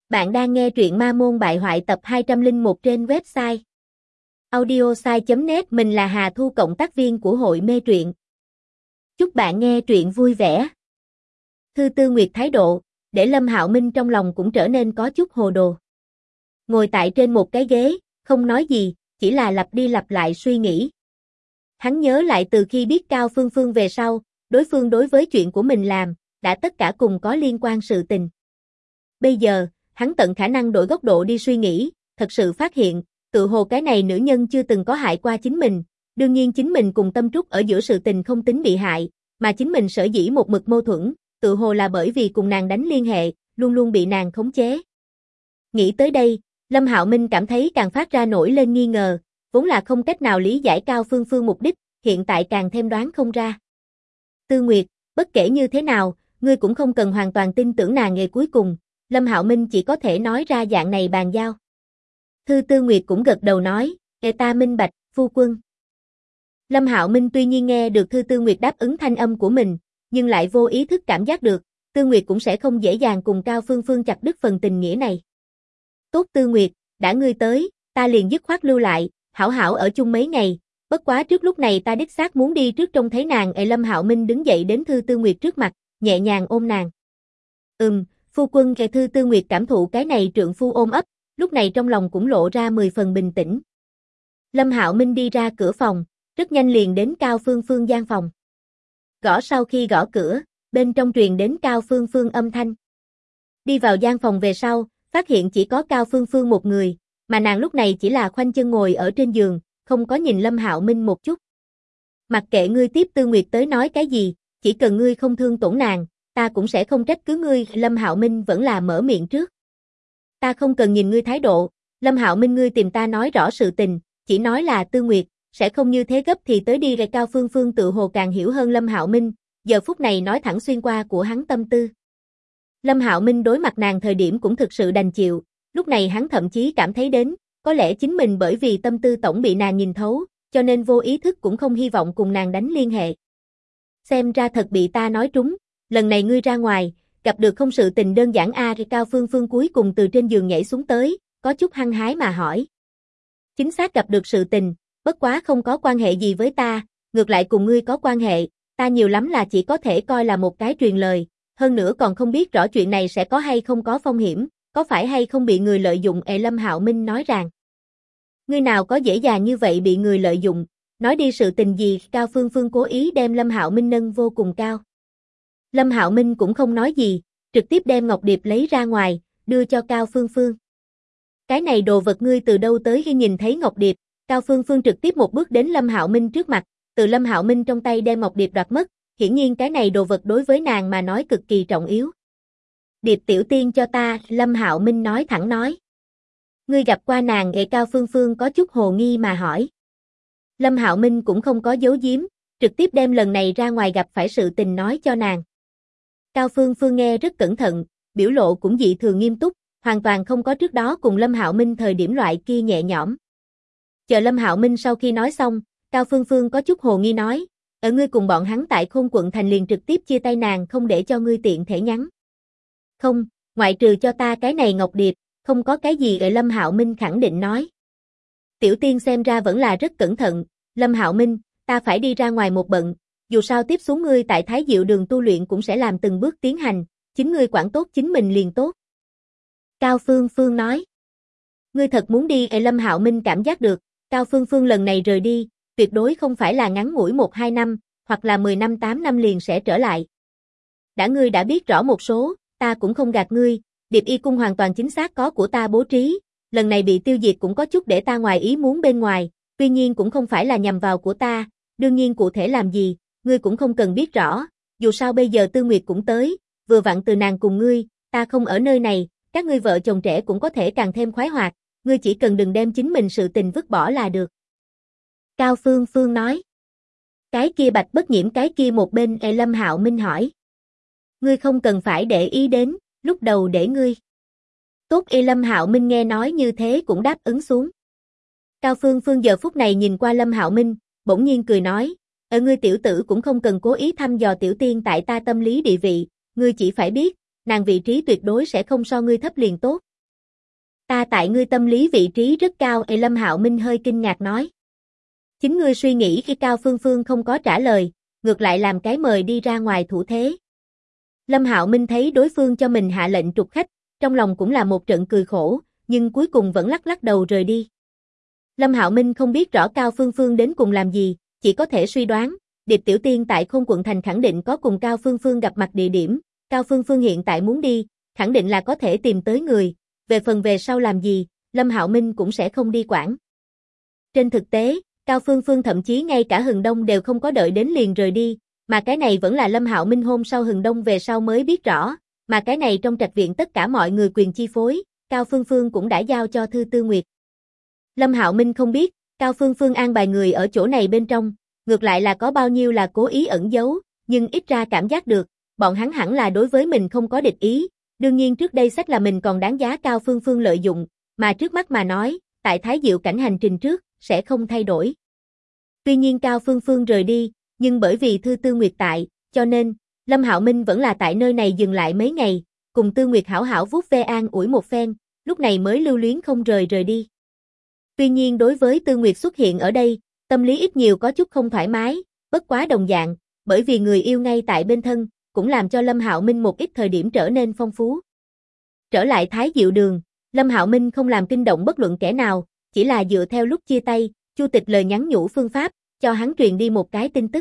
Bạn đang nghe truyện Ma Môn Bại Hoại tập 201 trên website audiosai.net. Mình là Hà Thu, cộng tác viên của hội mê truyện. Chúc bạn nghe truyện vui vẻ. Thư Tư Nguyệt thái độ, để Lâm Hạo Minh trong lòng cũng trở nên có chút hồ đồ. Ngồi tại trên một cái ghế, không nói gì, chỉ là lặp đi lặp lại suy nghĩ. Hắn nhớ lại từ khi biết Cao Phương Phương về sau, đối phương đối với chuyện của mình làm, đã tất cả cùng có liên quan sự tình. Bây giờ, hắn tận khả năng đổi góc độ đi suy nghĩ, thật sự phát hiện, tự hồ cái này nữ nhân chưa từng có hại qua chính mình, đương nhiên chính mình cùng Tâm Trúc ở giữa sự tình không tính bị hại, mà chính mình sở dĩ một mực mâu thuẫn, tự hồ là bởi vì cùng nàng đánh liên hệ, luôn luôn bị nàng khống chế. Nghĩ tới đây, Lâm Hạo Minh cảm thấy càng phát ra nổi lên nghi ngờ, vốn là không cách nào lý giải Cao Phương Phương mục đích, hiện tại càng thêm đoán không ra. Tư Nguyệt, bất kể như thế nào, ngươi cũng không cần hoàn toàn tin tưởng nàng ngày cuối cùng. Lâm Hạo Minh chỉ có thể nói ra dạng này bàn giao. Thư Tư Nguyệt cũng gật đầu nói, ta minh bạch, phu quân. Lâm Hạo Minh tuy nhiên nghe được Thư Tư Nguyệt đáp ứng thanh âm của mình, nhưng lại vô ý thức cảm giác được, Tư Nguyệt cũng sẽ không dễ dàng cùng Cao Phương Phương chặt đứt phần tình nghĩa này. Tốt Tư Nguyệt, đã ngươi tới, ta liền dứt khoát lưu lại, hảo hảo ở chung mấy ngày, bất quá trước lúc này ta đích xác muốn đi trước trông thấy nàng. Lâm Hạo Minh đứng dậy đến Thư Tư Nguyệt trước mặt, nhẹ nhàng ôm nàng. Phu quân. Thư Tư Nguyệt cảm thụ cái này trượng phu ôm ấp, lúc này trong lòng cũng lộ ra 10 phần bình tĩnh. Lâm Hạo Minh đi ra cửa phòng, rất nhanh liền đến Cao Phương Phương gian phòng. Gõ sau khi gõ cửa, bên trong truyền đến Cao Phương Phương âm thanh. Đi vào gian phòng về sau, phát hiện chỉ có Cao Phương Phương một người, mà nàng lúc này chỉ là khoanh chân ngồi ở trên giường, không có nhìn Lâm Hạo Minh một chút. Mặc kệ ngươi tiếp Tư Nguyệt tới nói cái gì, chỉ cần ngươi không thương tổn nàng, ta cũng sẽ không trách cứ ngươi. Lâm Hạo Minh vẫn là mở miệng trước. Ta không cần nhìn ngươi thái độ, Lâm Hạo Minh ngươi tìm ta nói rõ sự tình, chỉ nói là Tư Nguyệt, sẽ không như thế gấp thì tới đi. Cao Phương Phương tự hồ càng hiểu hơn Lâm Hạo Minh, giờ phút này nói thẳng xuyên qua của hắn tâm tư. Lâm Hạo Minh đối mặt nàng thời điểm cũng thực sự đành chịu, lúc này hắn thậm chí cảm thấy đến, có lẽ chính mình bởi vì tâm tư tổng bị nàng nhìn thấu, cho nên vô ý thức cũng không hy vọng cùng nàng đánh liên hệ. Xem ra thật bị ta nói trúng. Lần này ngươi ra ngoài, gặp được không sự tình đơn giản a. Cao Phương Phương cuối cùng từ trên giường nhảy xuống tới, có chút hăng hái mà hỏi. Chính xác gặp được sự tình, bất quá không có quan hệ gì với ta, ngược lại cùng ngươi có quan hệ, ta nhiều lắm là chỉ có thể coi là một cái truyền lời, hơn nữa còn không biết rõ chuyện này sẽ có hay không có phong hiểm, có phải hay không bị người lợi dụng. Lâm Hạo Minh nói rằng. Ngươi nào có dễ dàng như vậy bị người lợi dụng, nói đi sự tình gì. Cao Phương Phương cố ý đem Lâm Hạo Minh nâng vô cùng cao. Lâm Hạo Minh cũng không nói gì, trực tiếp đem ngọc điệp lấy ra ngoài, đưa cho Cao Phương Phương. Cái này đồ vật ngươi từ đâu tới? Khi nhìn thấy ngọc điệp, Cao Phương Phương trực tiếp một bước đến Lâm Hạo Minh trước mặt, từ Lâm Hạo Minh trong tay đem ngọc điệp đoạt mất, hiển nhiên cái này đồ vật đối với nàng mà nói cực kỳ trọng yếu. Điệp tiểu tiên cho ta, Lâm Hạo Minh nói thẳng nói. Ngươi gặp qua nàng? Cao Phương Phương có chút hồ nghi mà hỏi. Lâm Hạo Minh cũng không có giấu giếm, trực tiếp đem lần này ra ngoài gặp phải sự tình nói cho nàng. Cao Phương Phương nghe rất cẩn thận, biểu lộ cũng dị thường nghiêm túc, hoàn toàn không có trước đó cùng Lâm Hạo Minh thời điểm loại kia nhẹ nhõm. Chờ Lâm Hạo Minh sau khi nói xong, Cao Phương Phương có chút hồ nghi nói, ở ngươi cùng bọn hắn tại Khôn quận thành liền trực tiếp chia tay nàng, không để cho ngươi tiện thể nhắn. Không, ngoại trừ cho ta cái này ngọc điệp, không có cái gì. Lâm Hạo Minh khẳng định nói. Tiểu tiên xem ra vẫn là rất cẩn thận, Lâm Hạo Minh, ta phải đi ra ngoài một bận. Dù sao tiếp xuống ngươi tại Thái Diệu đường tu luyện cũng sẽ làm từng bước tiến hành, chính ngươi quản tốt chính mình liền tốt. Cao Phương Phương nói. Ngươi thật muốn đi? Lâm Hạo Minh cảm giác được, Cao Phương Phương lần này rời đi, tuyệt đối không phải là ngắn ngủi 1-2 năm, hoặc là 10 năm 8 năm liền sẽ trở lại. Ngươi đã biết rõ một số, ta cũng không gạt ngươi, Điệp Y cung hoàn toàn chính xác có của ta bố trí, lần này bị tiêu diệt cũng có chút để ta ngoài ý muốn bên ngoài, tuy nhiên cũng không phải là nhằm vào của ta, đương nhiên cụ thể làm gì, ngươi cũng không cần biết rõ, dù sao bây giờ Tư Nguyệt cũng tới, vừa vặn từ nàng cùng ngươi, ta không ở nơi này, các ngươi vợ chồng trẻ cũng có thể càng thêm khoái hoạt, ngươi chỉ cần đừng đem chính mình sự tình vứt bỏ là được. Cao Phương Phương nói. Cái kia Bạch Bất Nhiễm cái kia một bên? Lâm Hạo Minh hỏi. Ngươi không cần phải để ý đến, lúc đầu để ngươi. Tốt. Lâm Hạo Minh nghe nói như thế cũng đáp ứng xuống. Cao Phương Phương giờ phút này nhìn qua Lâm Hạo Minh, bỗng nhiên cười nói, ngươi tiểu tử cũng không cần cố ý thăm dò tiểu tiên tại ta tâm lý địa vị, ngươi chỉ phải biết, nàng vị trí tuyệt đối sẽ không so ngươi thấp liền tốt, Ta tại ngươi tâm lý vị trí rất cao. Lâm Hạo Minh hơi kinh ngạc nói. Chính ngươi suy nghĩ. Khi Cao Phương Phương không có trả lời, ngược lại làm cái mời đi ra ngoài thủ thế. Lâm Hạo Minh thấy đối phương cho mình hạ lệnh trục khách, trong lòng cũng là một trận cười khổ, nhưng cuối cùng vẫn lắc lắc đầu rời đi. Lâm Hạo Minh không biết rõ Cao Phương Phương đến cùng làm gì, chỉ có thể suy đoán, Điệp Tiểu Tiên tại Khôn Quận Thành khẳng định có cùng Cao Phương Phương gặp mặt địa điểm, Cao Phương Phương hiện tại muốn đi, khẳng định là có thể tìm tới người, về phần về sau làm gì, Lâm Hạo Minh cũng sẽ không đi quản. Trên thực tế, Cao Phương Phương thậm chí ngay cả Hừng Đông đều không có đợi đến liền rời đi, mà cái này vẫn là Lâm Hạo Minh hôm sau Hừng Đông về sau mới biết rõ, mà cái này trong trạch viện tất cả mọi người quyền chi phối, Cao Phương Phương cũng đã giao cho Thư Tư Nguyệt. Lâm Hạo Minh không biết, Cao Phương Phương an bài người ở chỗ này bên trong, ngược lại là có bao nhiêu là cố ý ẩn giấu, nhưng ít ra cảm giác được, bọn hắn hẳn là đối với mình không có địch ý, đương nhiên trước đây sách là mình còn đáng giá Cao Phương Phương lợi dụng, mà trước mắt mà nói, tại Thái Diệu cảnh hành trình trước, sẽ không thay đổi. Tuy nhiên Cao Phương Phương rời đi, nhưng bởi vì Thư Tư Nguyệt tại, cho nên, Lâm Hạo Minh vẫn là tại nơi này dừng lại mấy ngày, cùng Tư Nguyệt hảo hảo vuốt ve an ủi một phen, lúc này mới lưu luyến không rời đi. Tuy nhiên đối với Tư Nguyệt xuất hiện ở đây, tâm lý ít nhiều có chút không thoải mái, bất quá đồng dạng, bởi vì người yêu ngay tại bên thân, cũng làm cho Lâm Hạo Minh một ít thời điểm trở nên phong phú. Trở lại Thái Diệu Đường, Lâm Hạo Minh không làm kinh động bất luận kẻ nào, chỉ là dựa theo lúc chia tay, Chu Tịch lời nhắn nhủ phương pháp, cho hắn truyền đi một cái tin tức.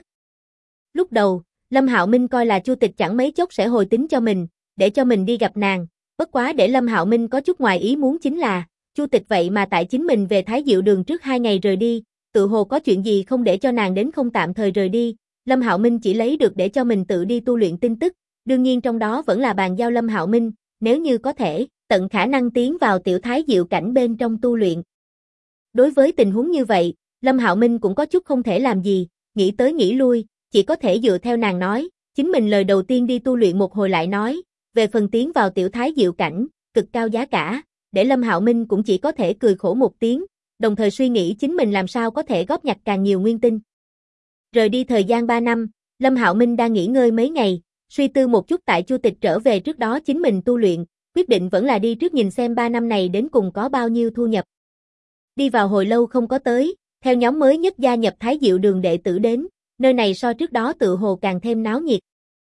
Lúc đầu, Lâm Hạo Minh coi là Chu Tịch chẳng mấy chốc sẽ hồi tín cho mình, để cho mình đi gặp nàng, bất quá để Lâm Hạo Minh có chút ngoài ý muốn chính là, Chu Tịch vậy mà tại chính mình về Thái Diệu Đường trước 2 ngày rời đi, tự hồ có chuyện gì không để cho nàng đến không tạm thời rời đi, Lâm Hạo Minh chỉ lấy được để cho mình tự đi tu luyện tin tức, đương nhiên trong đó vẫn là bàn giao Lâm Hạo Minh, nếu như có thể, tận khả năng tiến vào tiểu Thái Diệu cảnh bên trong tu luyện. Đối với tình huống như vậy, Lâm Hạo Minh cũng có chút không thể làm gì, nghĩ tới nghĩ lui, chỉ có thể dựa theo nàng nói, chính mình lời đầu tiên đi tu luyện một hồi lại nói, về phần tiến vào tiểu Thái Diệu cảnh, cực cao giá cả, để Lâm Hạo Minh cũng chỉ có thể cười khổ một tiếng, đồng thời suy nghĩ chính mình làm sao có thể góp nhặt càng nhiều nguyên tinh. Rời đi thời gian 3 năm, Lâm Hạo Minh đang nghỉ ngơi mấy ngày, suy tư một chút tại Chu Tịch trở về trước đó chính mình tu luyện, quyết định vẫn là đi trước nhìn xem 3 năm này đến cùng có bao nhiêu thu nhập. Đi vào hồi lâu không có tới, theo nhóm mới nhất gia nhập Thái Diệu Đường đệ tử đến, nơi này so trước đó tự hồ càng thêm náo nhiệt.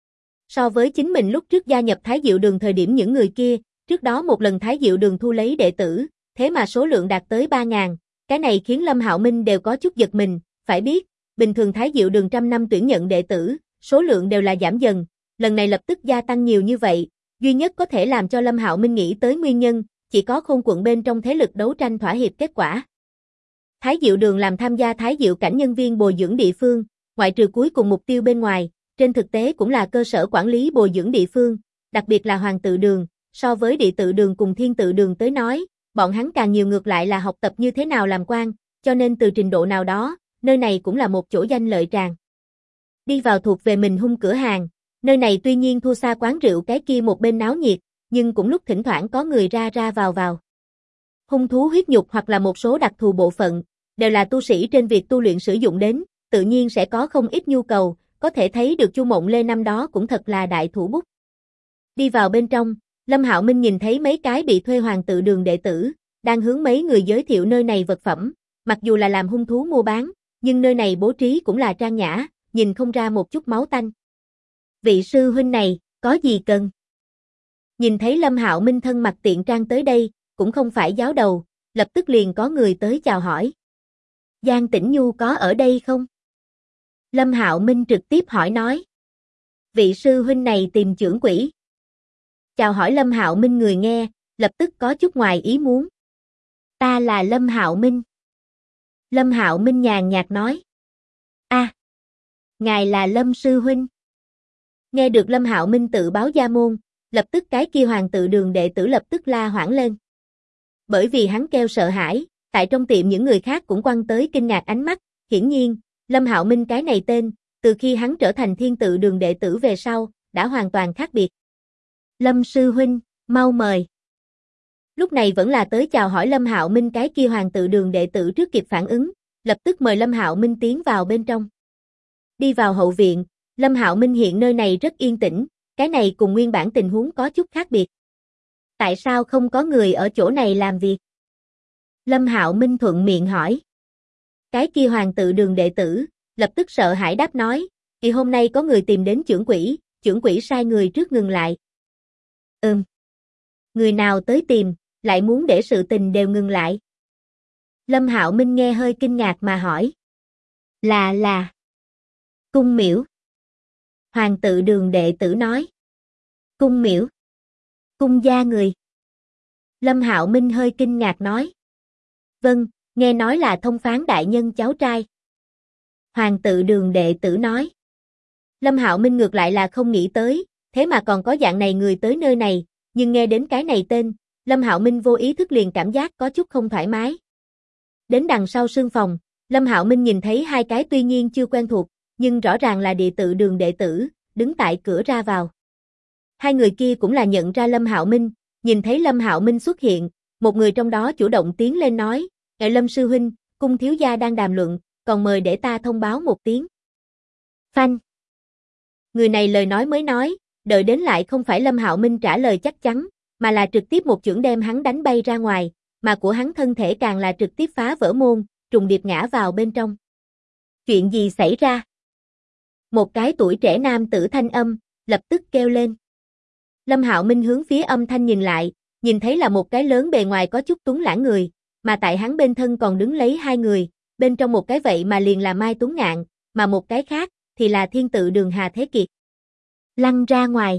So với chính mình lúc trước gia nhập Thái Diệu Đường thời điểm những người kia, trước đó một lần Thái Diệu Đường thu lấy đệ tử, thế mà số lượng đạt tới 3.000, cái này khiến Lâm Hạo Minh đều có chút giật mình, phải biết, bình thường Thái Diệu Đường trăm năm tuyển nhận đệ tử, số lượng đều là giảm dần, lần này lập tức gia tăng nhiều như vậy, duy nhất có thể làm cho Lâm Hạo Minh nghĩ tới nguyên nhân, chỉ có Khôn Quận bên trong thế lực đấu tranh thỏa hiệp kết quả. Thái Diệu Đường làm tham gia Thái Diệu cảnh nhân viên bồi dưỡng địa phương, ngoại trừ cuối cùng mục tiêu bên ngoài, trên thực tế cũng là cơ sở quản lý bồi dưỡng địa phương, đặc biệt là Hoàng Tự Đường, so với Địa Tự Đường cùng Thiên Tự Đường tới nói, bọn hắn càng nhiều ngược lại là học tập như thế nào làm quan, cho nên từ trình độ nào đó, nơi này cũng là một chỗ danh lợi tràng. Đi vào thuộc về mình hung cửa hàng, nơi này tuy nhiên thua xa quán rượu cái kia một bên náo nhiệt, nhưng cũng lúc thỉnh thoảng có người ra ra vào. Hung thú huyết nhục hoặc là một số đặc thù bộ phận, đều là tu sĩ trên việc tu luyện sử dụng đến, tự nhiên sẽ có không ít nhu cầu, có thể thấy được Chu Mộng Lê năm đó cũng thật là đại thủ bút. Đi vào bên trong, Lâm Hạo Minh nhìn thấy mấy cái bị thuê Hoàng Tự Đường đệ tử, đang hướng mấy người giới thiệu nơi này vật phẩm, mặc dù là làm hung thú mua bán, nhưng nơi này bố trí cũng là trang nhã, nhìn không ra một chút máu tanh. Vị sư huynh này, có gì cần? Nhìn thấy Lâm Hạo Minh thân mặc tiện trang tới đây, cũng không phải giáo đầu, lập tức liền có người tới chào hỏi. Giang Tĩnh Nhu có ở đây không? Lâm Hạo Minh trực tiếp hỏi nói. Vị sư huynh này tìm chưởng quỷ. Chào hỏi Lâm Hạo Minh người nghe, lập tức có chút ngoài ý muốn. Ta là Lâm Hạo Minh. Lâm Hạo Minh nhàn nhạt nói. Ngài là Lâm sư huynh. Nghe được Lâm Hạo Minh tự báo gia môn, lập tức cái kia Hoàng Tự Đường đệ tử lập tức la hoảng lên. Bởi vì hắn kêu sợ hãi, tại trong tiệm những người khác cũng quăng tới kinh ngạc ánh mắt, hiển nhiên, Lâm Hạo Minh cái này tên, từ khi hắn trở thành Thiên Tự Đường đệ tử về sau, đã hoàn toàn khác biệt. Lâm sư huynh, mau mời. Lúc này vẫn là tới chào hỏi Lâm Hạo Minh cái kia Hoàng Tự Đường đệ tử trước kịp phản ứng, lập tức mời Lâm Hạo Minh tiến vào bên trong. Đi vào hậu viện, Lâm Hạo Minh hiện nơi này rất yên tĩnh, cái này cùng nguyên bản tình huống có chút khác biệt. Tại sao không có người ở chỗ này làm việc? Lâm Hạo Minh thuận miệng hỏi. Cái kia Hoàng tự đường đệ tử, lập tức sợ hãi đáp nói, thì hôm nay có người tìm đến trưởng quỹ sai người trước ngừng lại. Người nào tới tìm, lại muốn để sự tình đều ngừng lại? Lâm Hạo Minh nghe hơi kinh ngạc mà hỏi. Là. Cung miễu. Hoàng tự đường đệ tử nói. Cung miễu. Cung gia người. Lâm Hạo Minh hơi kinh ngạc nói. Vâng, nghe nói là thông phán đại nhân cháu trai. Hoàng tự đường đệ tử nói. Lâm Hạo Minh ngược lại là không nghĩ tới, thế mà còn có dạng này người tới nơi này, nhưng nghe đến cái này tên, Lâm Hạo Minh vô ý thức liền cảm giác có chút không thoải mái. Đến đằng sau sương phòng, Lâm Hạo Minh nhìn thấy hai cái tuy nhiên chưa quen thuộc, nhưng rõ ràng là địa tự đường đệ tử, đứng tại cửa ra vào. Hai người kia cũng là nhận ra Lâm Hạo Minh, nhìn thấy Lâm Hạo Minh xuất hiện, một người trong đó chủ động tiến lên nói, Lâm sư huynh, cung thiếu gia đang đàm luận, còn mời để ta thông báo một tiếng. Phanh. Người này lời nói mới nói, đợi đến lại không phải Lâm Hạo Minh trả lời chắc chắn, mà là trực tiếp một chưởng đem hắn đánh bay ra ngoài, mà của hắn thân thể càng là trực tiếp phá vỡ môn, trùng điệp ngã vào bên trong. Chuyện gì xảy ra? Một cái tuổi trẻ nam tử thanh âm, lập tức kêu lên. Lâm Hạo Minh hướng phía âm thanh nhìn lại, nhìn thấy là một cái lớn bề ngoài có chút tuấn lãng người, mà tại hắn bên thân còn đứng lấy hai người, bên trong một cái vậy mà liền là Mai Tuấn Ngạn, mà một cái khác thì là Thiên Tự Đường Hà Thế Kiệt. Lăn ra ngoài.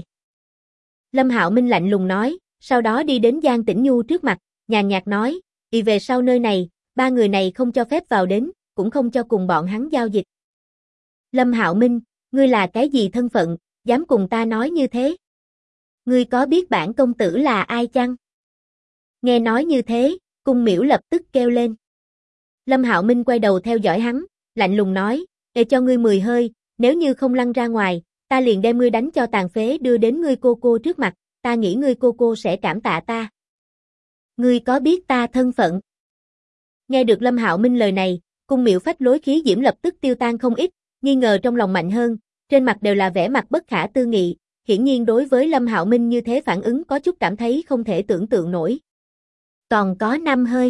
Lâm Hạo Minh lạnh lùng nói, sau đó đi đến Giang Tĩnh Nhu trước mặt, nhàn nhạt nói, "Đi về sau nơi này, ba người này không cho phép vào đến, cũng không cho cùng bọn hắn giao dịch." Lâm Hạo Minh, ngươi là cái gì thân phận, dám cùng ta nói như thế? Ngươi có biết bản công tử là ai chăng? Nghe nói như thế, Cung Miễu lập tức kêu lên. Lâm Hạo Minh quay đầu theo dõi hắn, lạnh lùng nói, "Để cho ngươi 10 hơi, nếu như không lăn ra ngoài, ta liền đem ngươi đánh cho tàn phế đưa đến ngươi cô trước mặt, ta nghĩ ngươi cô sẽ cảm tạ ta." Ngươi có biết ta thân phận? Nghe được Lâm Hạo Minh lời này, Cung Miễu phách lối khí diễm lập tức tiêu tan không ít, nghi ngờ trong lòng mạnh hơn, trên mặt đều là vẻ mặt bất khả tư nghị, hiển nhiên đối với Lâm Hạo Minh như thế phản ứng có chút cảm thấy không thể tưởng tượng nổi. Còn có 5 hơi.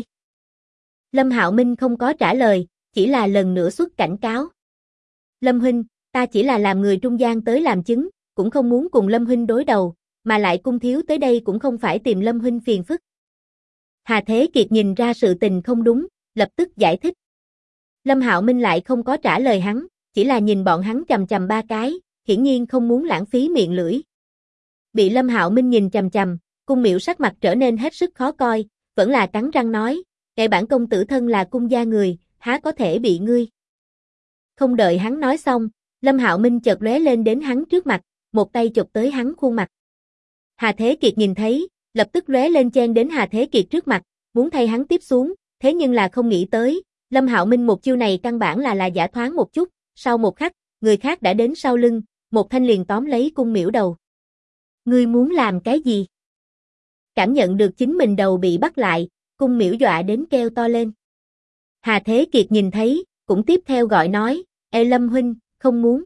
Lâm Hạo Minh không có trả lời, chỉ là lần nữa xuất cảnh cáo. Lâm huynh, ta chỉ là làm người trung gian tới làm chứng, cũng không muốn cùng Lâm huynh đối đầu, mà lại Cung thiếu tới đây cũng không phải tìm Lâm huynh phiền phức. Hà Thế Kiệt nhìn ra sự tình không đúng, lập tức giải thích. Lâm Hạo Minh lại không có trả lời hắn, chỉ là nhìn bọn hắn chằm chằm ba cái, hiển nhiên không muốn lãng phí miệng lưỡi. Bị Lâm Hạo Minh nhìn chằm chằm, Cung Miễu sắc mặt trở nên hết sức khó coi, vẫn là cắn răng nói, "Kẻ bản công tử thân là cung gia người, há có thể bị ngươi." Không đợi hắn nói xong, Lâm Hạo Minh chợt lóe lên đến hắn trước mặt, một tay chụp tới hắn khuôn mặt. Hà Thế Kiệt nhìn thấy, lập tức lóe lên chen đến Hà Thế Kiệt trước mặt, muốn thay hắn tiếp xuống, thế nhưng là không nghĩ tới, Lâm Hạo Minh một chiêu này căn bản là giả thoáng một chút, sau một khắc, người khác đã đến sau lưng, một thanh liền tóm lấy Cung Miễu đầu. Ngươi muốn làm cái gì? Cảm nhận được chính mình đầu bị bắt lại, Cung Miễu dọa đến kêu to lên. Hà Thế Kiệt nhìn thấy, cũng tiếp theo gọi nói, "Ê Lâm huynh, không muốn."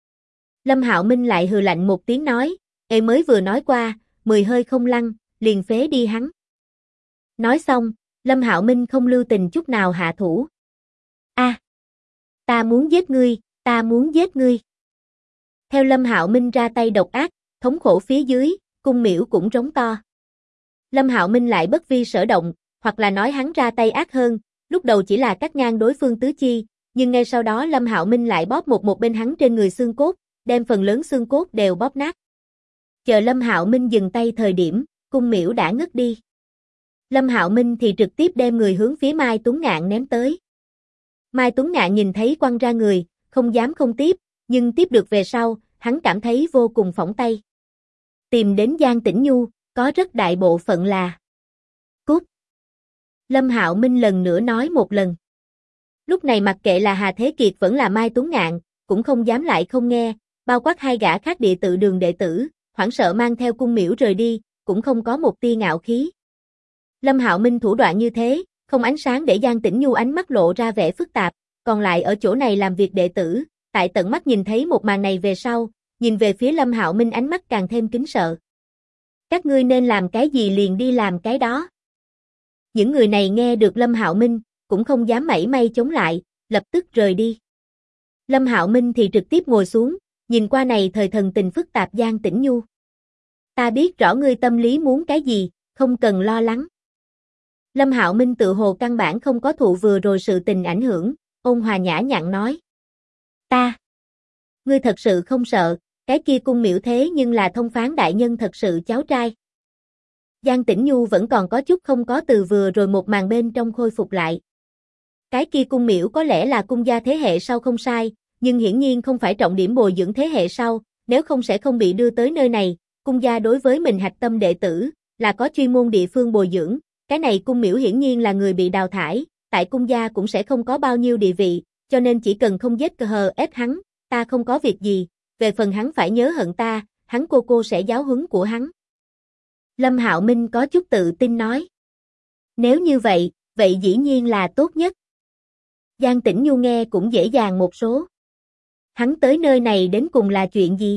Lâm Hạo Minh lại hừ lạnh một tiếng nói, "Ê mới vừa nói qua, 10 hơi không lăn, liền phế đi hắn." Nói xong, Lâm Hạo Minh không lưu tình chút nào hạ thủ. "A, ta muốn giết ngươi, ta muốn giết ngươi." Theo Lâm Hạo Minh ra tay độc ác, thống khổ phía dưới, Cung Miễu cũng rống to. Lâm Hạo Minh lại bất vi sở động, hoặc là nói hắn ra tay ác hơn, lúc đầu chỉ là cắt ngang đối phương tứ chi, nhưng ngay sau đó Lâm Hạo Minh lại bóp một bên hắn trên người xương cốt, đem phần lớn xương cốt đều bóp nát. Chờ Lâm Hạo Minh dừng tay thời điểm, Cung Miễu đã ngất đi. Lâm Hạo Minh thì trực tiếp đem người hướng phía Mai Tuấn Ngạn ném tới. Mai Tuấn Ngạn nhìn thấy quăng ra người, không dám không tiếp, nhưng tiếp được về sau, hắn cảm thấy vô cùng phỏng tay. Tìm đến Giang Tĩnh Nhu, có rất đại bộ phận là cút. Lâm Hạo Minh lần nữa nói một lần. Lúc này mặc kệ là Hà Thế Kiệt vẫn là Mai Tuấn Ngạn, cũng không dám lại không nghe, bao quát hai gã khác địa tự đường đệ tử, hoảng sợ mang theo Cung Miễu rời đi, cũng không có một tia ngạo khí. Lâm Hạo Minh thủ đoạn như thế, không ánh sáng để Giang Tĩnh Nhu ánh mắt lộ ra vẻ phức tạp, còn lại ở chỗ này làm việc đệ tử, tại tận mắt nhìn thấy một màn này về sau, nhìn về phía Lâm Hạo Minh ánh mắt càng thêm kính sợ. Các ngươi nên làm cái gì liền đi làm cái đó. Những người này nghe được Lâm Hạo Minh, cũng không dám mảy may chống lại, lập tức rời đi. Lâm Hạo Minh thì trực tiếp ngồi xuống, nhìn qua này thời thần tình phức tạp Giang Tĩnh Nhu. Ta biết rõ ngươi tâm lý muốn cái gì, không cần lo lắng. Lâm Hạo Minh tự hồ căn bản không có thụ vừa rồi sự tình ảnh hưởng, ôn hòa nhã nhặn nói. Ngươi thật sự không sợ, cái kia cung miểu thế nhưng là thông phán đại nhân thật sự cháu trai. Giang Tĩnh Nhu vẫn còn có chút không có từ vừa rồi một màn bên trong khôi phục lại. Cái kia cung miểu có lẽ là cung gia thế hệ sau không sai, nhưng hiển nhiên không phải trọng điểm bồi dưỡng thế hệ sau, nếu không sẽ không bị đưa tới nơi này. Cung gia đối với mình hạch tâm đệ tử, là có chuyên môn địa phương bồi dưỡng, cái này cung miểu hiển nhiên là người bị đào thải, tại cung gia cũng sẽ không có bao nhiêu địa vị, cho nên chỉ cần không giết cờ ép hắn, ta không có việc gì, về phần hắn phải nhớ hận ta, hắn cô sẽ giáo huấn của hắn. Lâm Hạo Minh có chút tự tin nói. Nếu như vậy, vậy dĩ nhiên là tốt nhất. Giang Tĩnh Nhu nghe cũng dễ dàng một số. Hắn tới nơi này đến cùng là chuyện gì?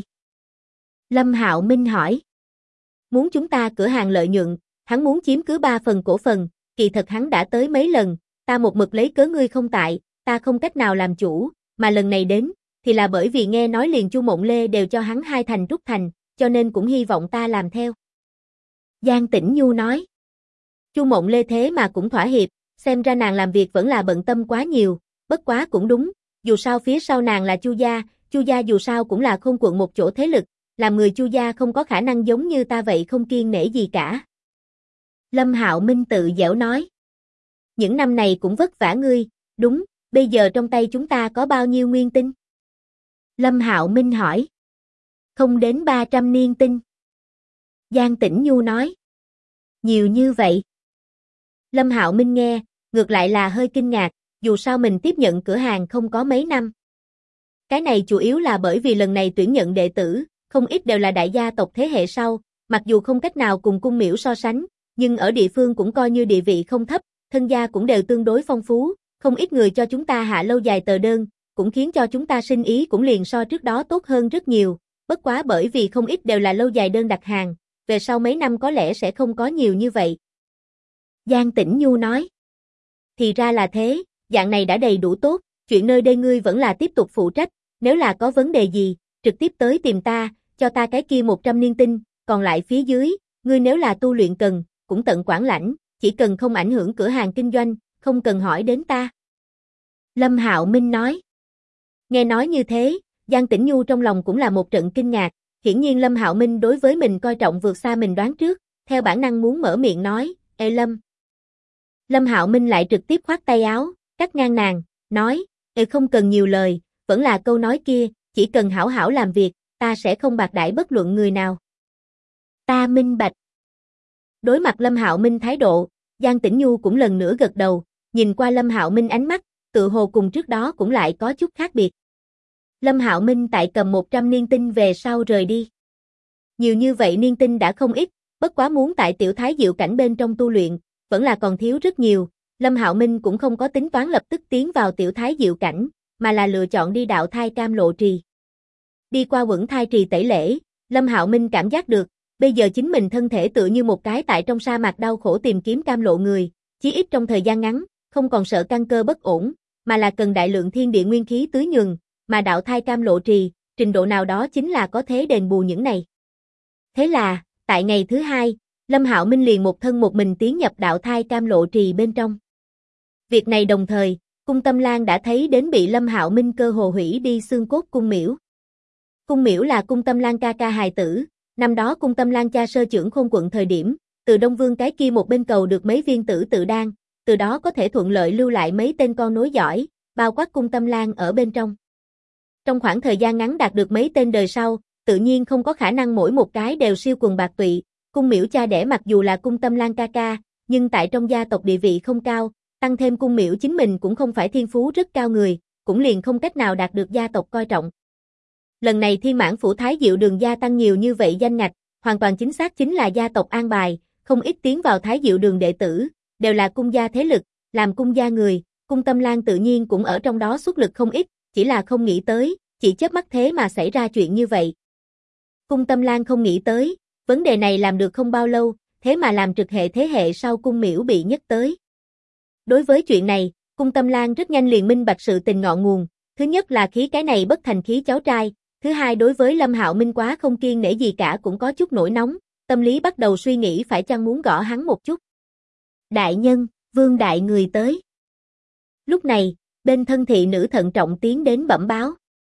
Lâm Hạo Minh hỏi. Muốn chúng ta cửa hàng lợi nhuận, hắn muốn chiếm cứ 3 phần cổ phần, kỳ thật hắn đã tới mấy lần, ta một mực lấy cớ ngươi không tại, ta không cách nào làm chủ, mà lần này đến, thì là bởi vì nghe nói liền Chu Mộng Lê đều cho hắn 2 thành rút thành, cho nên cũng hy vọng ta làm theo. Giang Tĩnh Nhu nói. Chu Mộng Lê thế mà cũng thỏa hiệp, xem ra nàng làm việc vẫn là bận tâm quá nhiều, bất quá cũng đúng, dù sao phía sau nàng là Chu gia dù sao cũng là Khôn quận một chỗ thế lực, làm người Chu gia không có khả năng giống như ta vậy không kiêng nể gì cả. Lâm Hạo Minh tự giễu nói. Những năm này cũng vất vả ngươi, đúng, bây giờ trong tay chúng ta có bao nhiêu nguyên tinh? Lâm Hạo Minh hỏi. Không đến 300 niên tinh. Giang Tĩnh Nhu nói. Nhiều như vậy. Lâm Hạo Minh nghe, ngược lại là hơi kinh ngạc, dù sao mình tiếp nhận cửa hàng không có mấy năm. Cái này chủ yếu là bởi vì lần này tuyển nhận đệ tử, không ít đều là đại gia tộc thế hệ sau, mặc dù không cách nào cùng cung miểu so sánh, nhưng ở địa phương cũng coi như địa vị không thấp, thân gia cũng đều tương đối phong phú, không ít người cho chúng ta hạ lâu dài tờ đơn, cũng khiến cho chúng ta sinh ý cũng liền so trước đó tốt hơn rất nhiều, bất quá bởi vì không ít đều là lâu dài đơn đặt hàng, về sau mấy năm có lẽ sẽ không có nhiều như vậy. Giang Tĩnh Nhu nói. Thì ra là thế, dạng này đã đầy đủ tốt, chuyện nơi đây ngươi vẫn là tiếp tục phụ trách, nếu là có vấn đề gì, trực tiếp tới tìm ta, cho ta cái kia 100 niên tinh, còn lại phía dưới, ngươi nếu là tu luyện cần, cũng tận quản lãnh, chỉ cần không ảnh hưởng cửa hàng kinh doanh, không cần hỏi đến ta. Lâm Hạo Minh nói. Nghe nói như thế, Giang Tĩnh Nhu trong lòng cũng là một trận kinh ngạc, hiển nhiên Lâm Hạo Minh đối với mình coi trọng vượt xa mình đoán trước, theo bản năng muốn mở miệng nói, ê Lâm. Lâm Hạo Minh lại trực tiếp khoát tay áo, cắt ngang nàng, nói, không cần nhiều lời, vẫn là câu nói kia, chỉ cần hảo hảo làm việc, ta sẽ không bạc đãi bất luận người nào. Ta minh bạch. Đối mặt Lâm Hạo Minh thái độ, Giang Tĩnh Nhu cũng lần nữa gật đầu, nhìn qua Lâm Hạo Minh ánh mắt, tự hồ cùng trước đó cũng lại có chút khác biệt. Lâm Hạo Minh tại cầm 100 niên tinh về sau rời đi. Nhiều như vậy niên tinh đã không ít, bất quá muốn tại tiểu thái diệu cảnh bên trong tu luyện, vẫn là còn thiếu rất nhiều. Lâm Hạo Minh cũng không có tính toán lập tức tiến vào tiểu thái diệu cảnh, mà là lựa chọn đi đạo thai cam lộ trì. Đi qua quẩn thai trì tẩy lễ, Lâm Hạo Minh cảm giác được, bây giờ chính mình thân thể tựa như một cái tại trong sa mạc đau khổ tìm kiếm cam lộ người, chí ít trong thời gian ngắn, không còn sợ căn cơ bất ổn, mà là cần đại lượng thiên địa nguyên khí tưới nhường, mà đạo thai cam lộ trì, trình độ nào đó chính là có thế đền bù những này. Thế là, tại ngày thứ 2, Lâm Hạo Minh liền một thân một mình tiến nhập đạo thai cam lộ trì bên trong. Việc này đồng thời, Cung Tâm Lan đã thấy đến bị Lâm Hạo Minh cơ hồ hủy đi xương cốt Cung Miểu. Cung Miểu là Cung Tâm Lan ca ca hài tử, năm đó Cung Tâm Lan cha sơ trưởng Khôn quận thời điểm, từ Đông Vương cái kia một bên cầu được mấy viên tử tự đan, từ đó có thể thuận lợi lưu lại mấy tên con nối dõi, bao quát Cung Tâm Lan ở bên trong. Trong khoảng thời gian ngắn đạt được mấy tên đời sau, tự nhiên không có khả năng mỗi một cái đều siêu quần bạc tụy. Cung Miểu cha đẻ mặc dù là Cung Tâm Lan ca ca, nhưng tại trong gia tộc địa vị không cao, tăng thêm Cung Miểu chính mình cũng không phải thiên phú rất cao người, cũng liền không cách nào đạt được gia tộc coi trọng. Lần này Thiên Mãn Phủ Thái Diệu Đường gia tăng nhiều như vậy danh ngạch, hoàn toàn chính xác chính là gia tộc an bài, không ít tiến vào Thái Diệu Đường đệ tử, đều là cung gia thế lực, làm cung gia người, Cung Tâm Lan tự nhiên cũng ở trong đó xuất lực không ít, chỉ là không nghĩ tới, chỉ chớp mắt thế mà xảy ra chuyện như vậy. Cung Tâm Lan không nghĩ tới, vấn đề này làm được không bao lâu, thế mà làm trực hệ thế hệ sau cung miễu bị nhắc tới. Đối với chuyện này, cung Tâm Lan rất nhanh liền minh bạch sự tình ngọn nguồn, thứ nhất là khí cái này bất thành khí cháu trai, thứ hai đối với Lâm Hạo Minh quá không kiêng nể gì cả cũng có chút nổi nóng, tâm lý bắt đầu suy nghĩ phải chăng muốn gõ hắn một chút. Đại nhân, Vương đại người tới. Lúc này, bên thân thị nữ thận trọng tiến đến bẩm báo.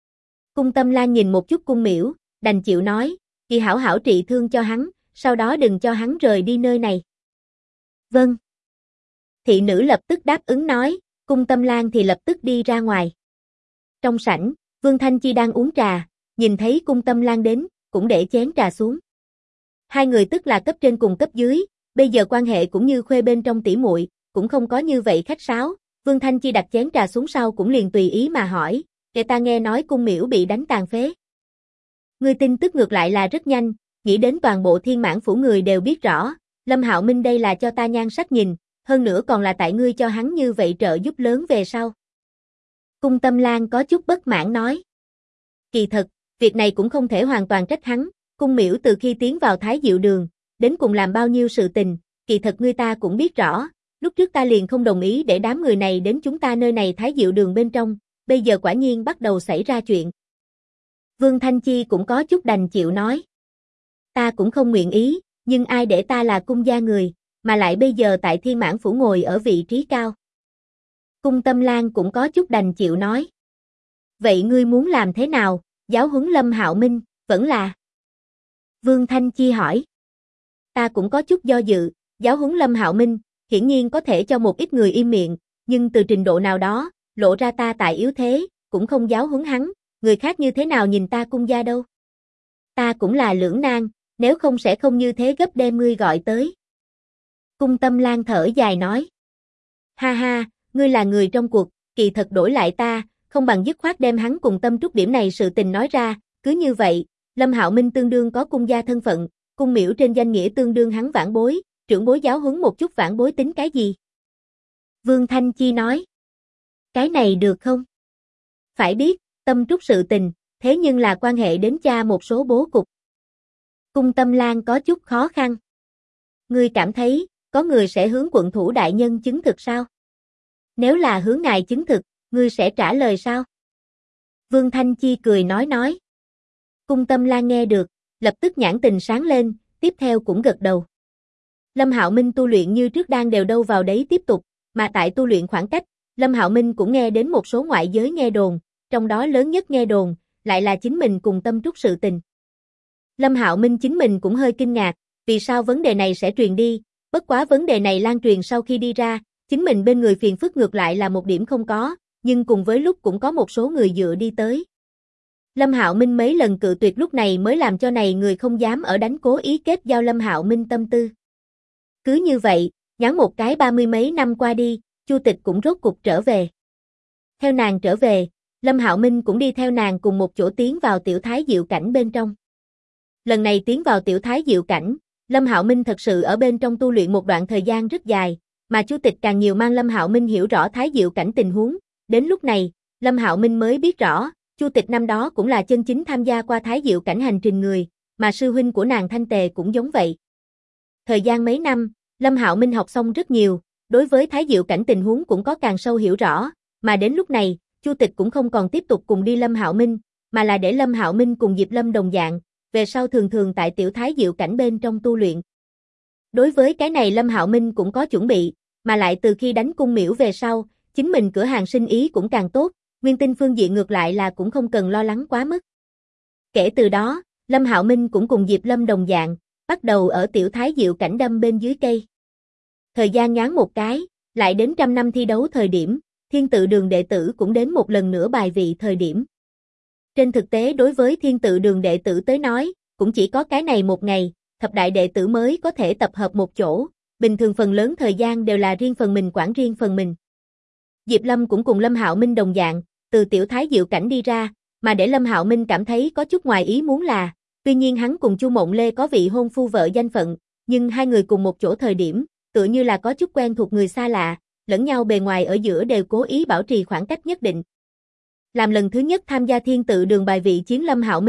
Cung Tâm Lan nhìn một chút cung miễu, đành chịu nói, chị hảo hảo trị thương cho hắn, sau đó đừng cho hắn rời đi nơi này. Vâng. Thị nữ lập tức đáp ứng nói, cung Tâm Lan thì lập tức đi ra ngoài. Trong sảnh, Vương Thanh Chi đang uống trà, nhìn thấy cung Tâm Lan đến, cũng để chén trà xuống. Hai người tức là cấp trên cùng cấp dưới, bây giờ quan hệ cũng như khuê bên trong tỉ muội, cũng không có như vậy khách sáo. Vương Thanh Chi đặt chén trà xuống sau cũng liền tùy ý mà hỏi, kể ta nghe nói cung miễu bị đánh tàn phế. Người tin tức ngược lại là rất nhanh, nghĩ đến toàn bộ Thiên Mãn phủ người đều biết rõ, Lâm Hạo Minh đây là cho ta nhan sắc nhìn, hơn nữa còn là tại ngươi cho hắn như vậy trợ giúp lớn về sau. Cung Tâm Lan có chút bất mãn nói. Kỳ thật, việc này cũng không thể hoàn toàn trách hắn, cung miễu từ khi tiến vào Thái Diệu Đường, đến cùng làm bao nhiêu sự tình, kỳ thật ngươi ta cũng biết rõ, lúc trước ta liền không đồng ý để đám người này đến chúng ta nơi này Thái Diệu Đường bên trong, bây giờ quả nhiên bắt đầu xảy ra chuyện. Vương Thanh Chi cũng có chút đành chịu nói. Ta cũng không nguyện ý, nhưng ai để ta là cung gia người, mà lại bây giờ tại Thiên Mãn phủ ngồi ở vị trí cao. Cung Tâm Lan cũng có chút đành chịu nói. Vậy ngươi muốn làm thế nào, giáo huấn Lâm Hạo Minh, vẫn là? Vương Thanh Chi hỏi. Ta cũng có chút do dự, giáo huấn Lâm Hạo Minh, hiển nhiên có thể cho một ít người im miệng, nhưng từ trình độ nào đó, lộ ra ta tại yếu thế, cũng không giáo huấn hắn, người khác như thế nào nhìn ta cung gia đâu. Ta cũng là lưỡng nan, nếu không sẽ không như thế gấp đem ngươi gọi tới. Cung Tâm Lan thở dài nói. Ha ha, ngươi là người trong cuộc, kỳ thật đổi lại ta, không bằng dứt khoát đem hắn cùng Tâm Trúc điểm này sự tình nói ra, cứ như vậy, Lâm Hạo Minh tương đương có cung gia thân phận, cung miễu trên danh nghĩa tương đương hắn vãn bối, trưởng bối giáo huấn một chút vãn bối tính cái gì? Vương Thanh Chi nói. Cái này được không? Phải biết, Tâm Trúc sự tình, thế nhưng là quan hệ đến cha một số bố cục. Cung Tâm Lan có chút khó khăn. Ngươi cảm thấy, có người sẽ hướng quận thủ đại nhân chứng thực sao? Nếu là hướng ngài chứng thực, ngươi sẽ trả lời sao? Vương Thanh Chi cười nói. Cung Tâm Lan nghe được, lập tức nhãn tình sáng lên, tiếp theo cũng gật đầu. Lâm Hạo Minh tu luyện như trước đang đều đâu vào đấy tiếp tục, mà tại tu luyện khoảng cách, Lâm Hạo Minh cũng nghe đến một số ngoại giới nghe đồn, trong đó lớn nhất nghe đồn, lại là chính mình cùng Tâm Trúc sự tình. Lâm Hạo Minh chính mình cũng hơi kinh ngạc, vì sao vấn đề này sẽ truyền đi, bất quá vấn đề này lan truyền sau khi đi ra, chính mình bên người phiền phức ngược lại là một điểm không có, nhưng cùng với lúc cũng có một số người dựa đi tới. Lâm Hạo Minh mấy lần cự tuyệt lúc này mới làm cho này người không dám ở đánh cố ý kết giao Lâm Hạo Minh tâm tư. Cứ như vậy, ngắn một cái 30 mấy năm qua đi, Chu Tịch cũng rốt cục trở về. Theo nàng trở về, Lâm Hạo Minh cũng đi theo nàng cùng một chỗ tiến vào tiểu thái diệu cảnh bên trong. Lần này tiến vào tiểu thái diệu cảnh, Lâm Hạo Minh thật sự ở bên trong tu luyện một đoạn thời gian rất dài, mà Chu Tịch càng nhiều mang Lâm Hạo Minh hiểu rõ thái diệu cảnh tình huống, đến lúc này, Lâm Hạo Minh mới biết rõ, Chu Tịch năm đó cũng là chân chính tham gia qua thái diệu cảnh hành trình người, mà sư huynh của nàng Thanh Tề cũng giống vậy. Thời gian mấy năm, Lâm Hạo Minh học xong rất nhiều, đối với thái diệu cảnh tình huống cũng có càng sâu hiểu rõ, mà đến lúc này, Chu Tịch cũng không còn tiếp tục cùng đi Lâm Hạo Minh, mà là để Lâm Hạo Minh cùng Diệp Lâm đồng dạng, về sau thường thường tại tiểu thái diệu cảnh bên trong tu luyện. Đối với cái này Lâm Hạo Minh cũng có chuẩn bị, mà lại từ khi đánh cung miễu về sau, chính mình cửa hàng sinh ý cũng càng tốt, nguyên tinh phương diện ngược lại là cũng không cần lo lắng quá mức. Kể từ đó, Lâm Hạo Minh cũng cùng Diệp Lâm đồng dạng, bắt đầu ở tiểu thái diệu cảnh đâm bên dưới cây. Thời gian nhoáng một cái, lại đến 100 năm thi đấu thời điểm, Thiên Tự Đường đệ tử cũng đến một lần nữa bài vị thời điểm. Trên thực tế đối với Thiên Tự Đường đệ tử tới nói, cũng chỉ có cái này một ngày, thập đại đệ tử mới có thể tập hợp một chỗ, bình thường phần lớn thời gian đều là riêng phần mình quản riêng phần mình. Diệp Lâm cũng cùng Lâm Hạo Minh đồng dạng, từ tiểu thái diệu cảnh đi ra, mà để Lâm Hạo Minh cảm thấy có chút ngoài ý muốn là, tuy nhiên hắn cùng Chu Mộng Lê có vị hôn phu vợ danh phận, nhưng hai người cùng một chỗ thời điểm, tựa như là có chút quen thuộc người xa lạ, lẫn nhau bề ngoài ở giữa đều cố ý bảo trì khoảng cách nhất định. Làm lần thứ nhất tham gia Thiên Tự Đường bài vị chiến Lâm Hạo Minh,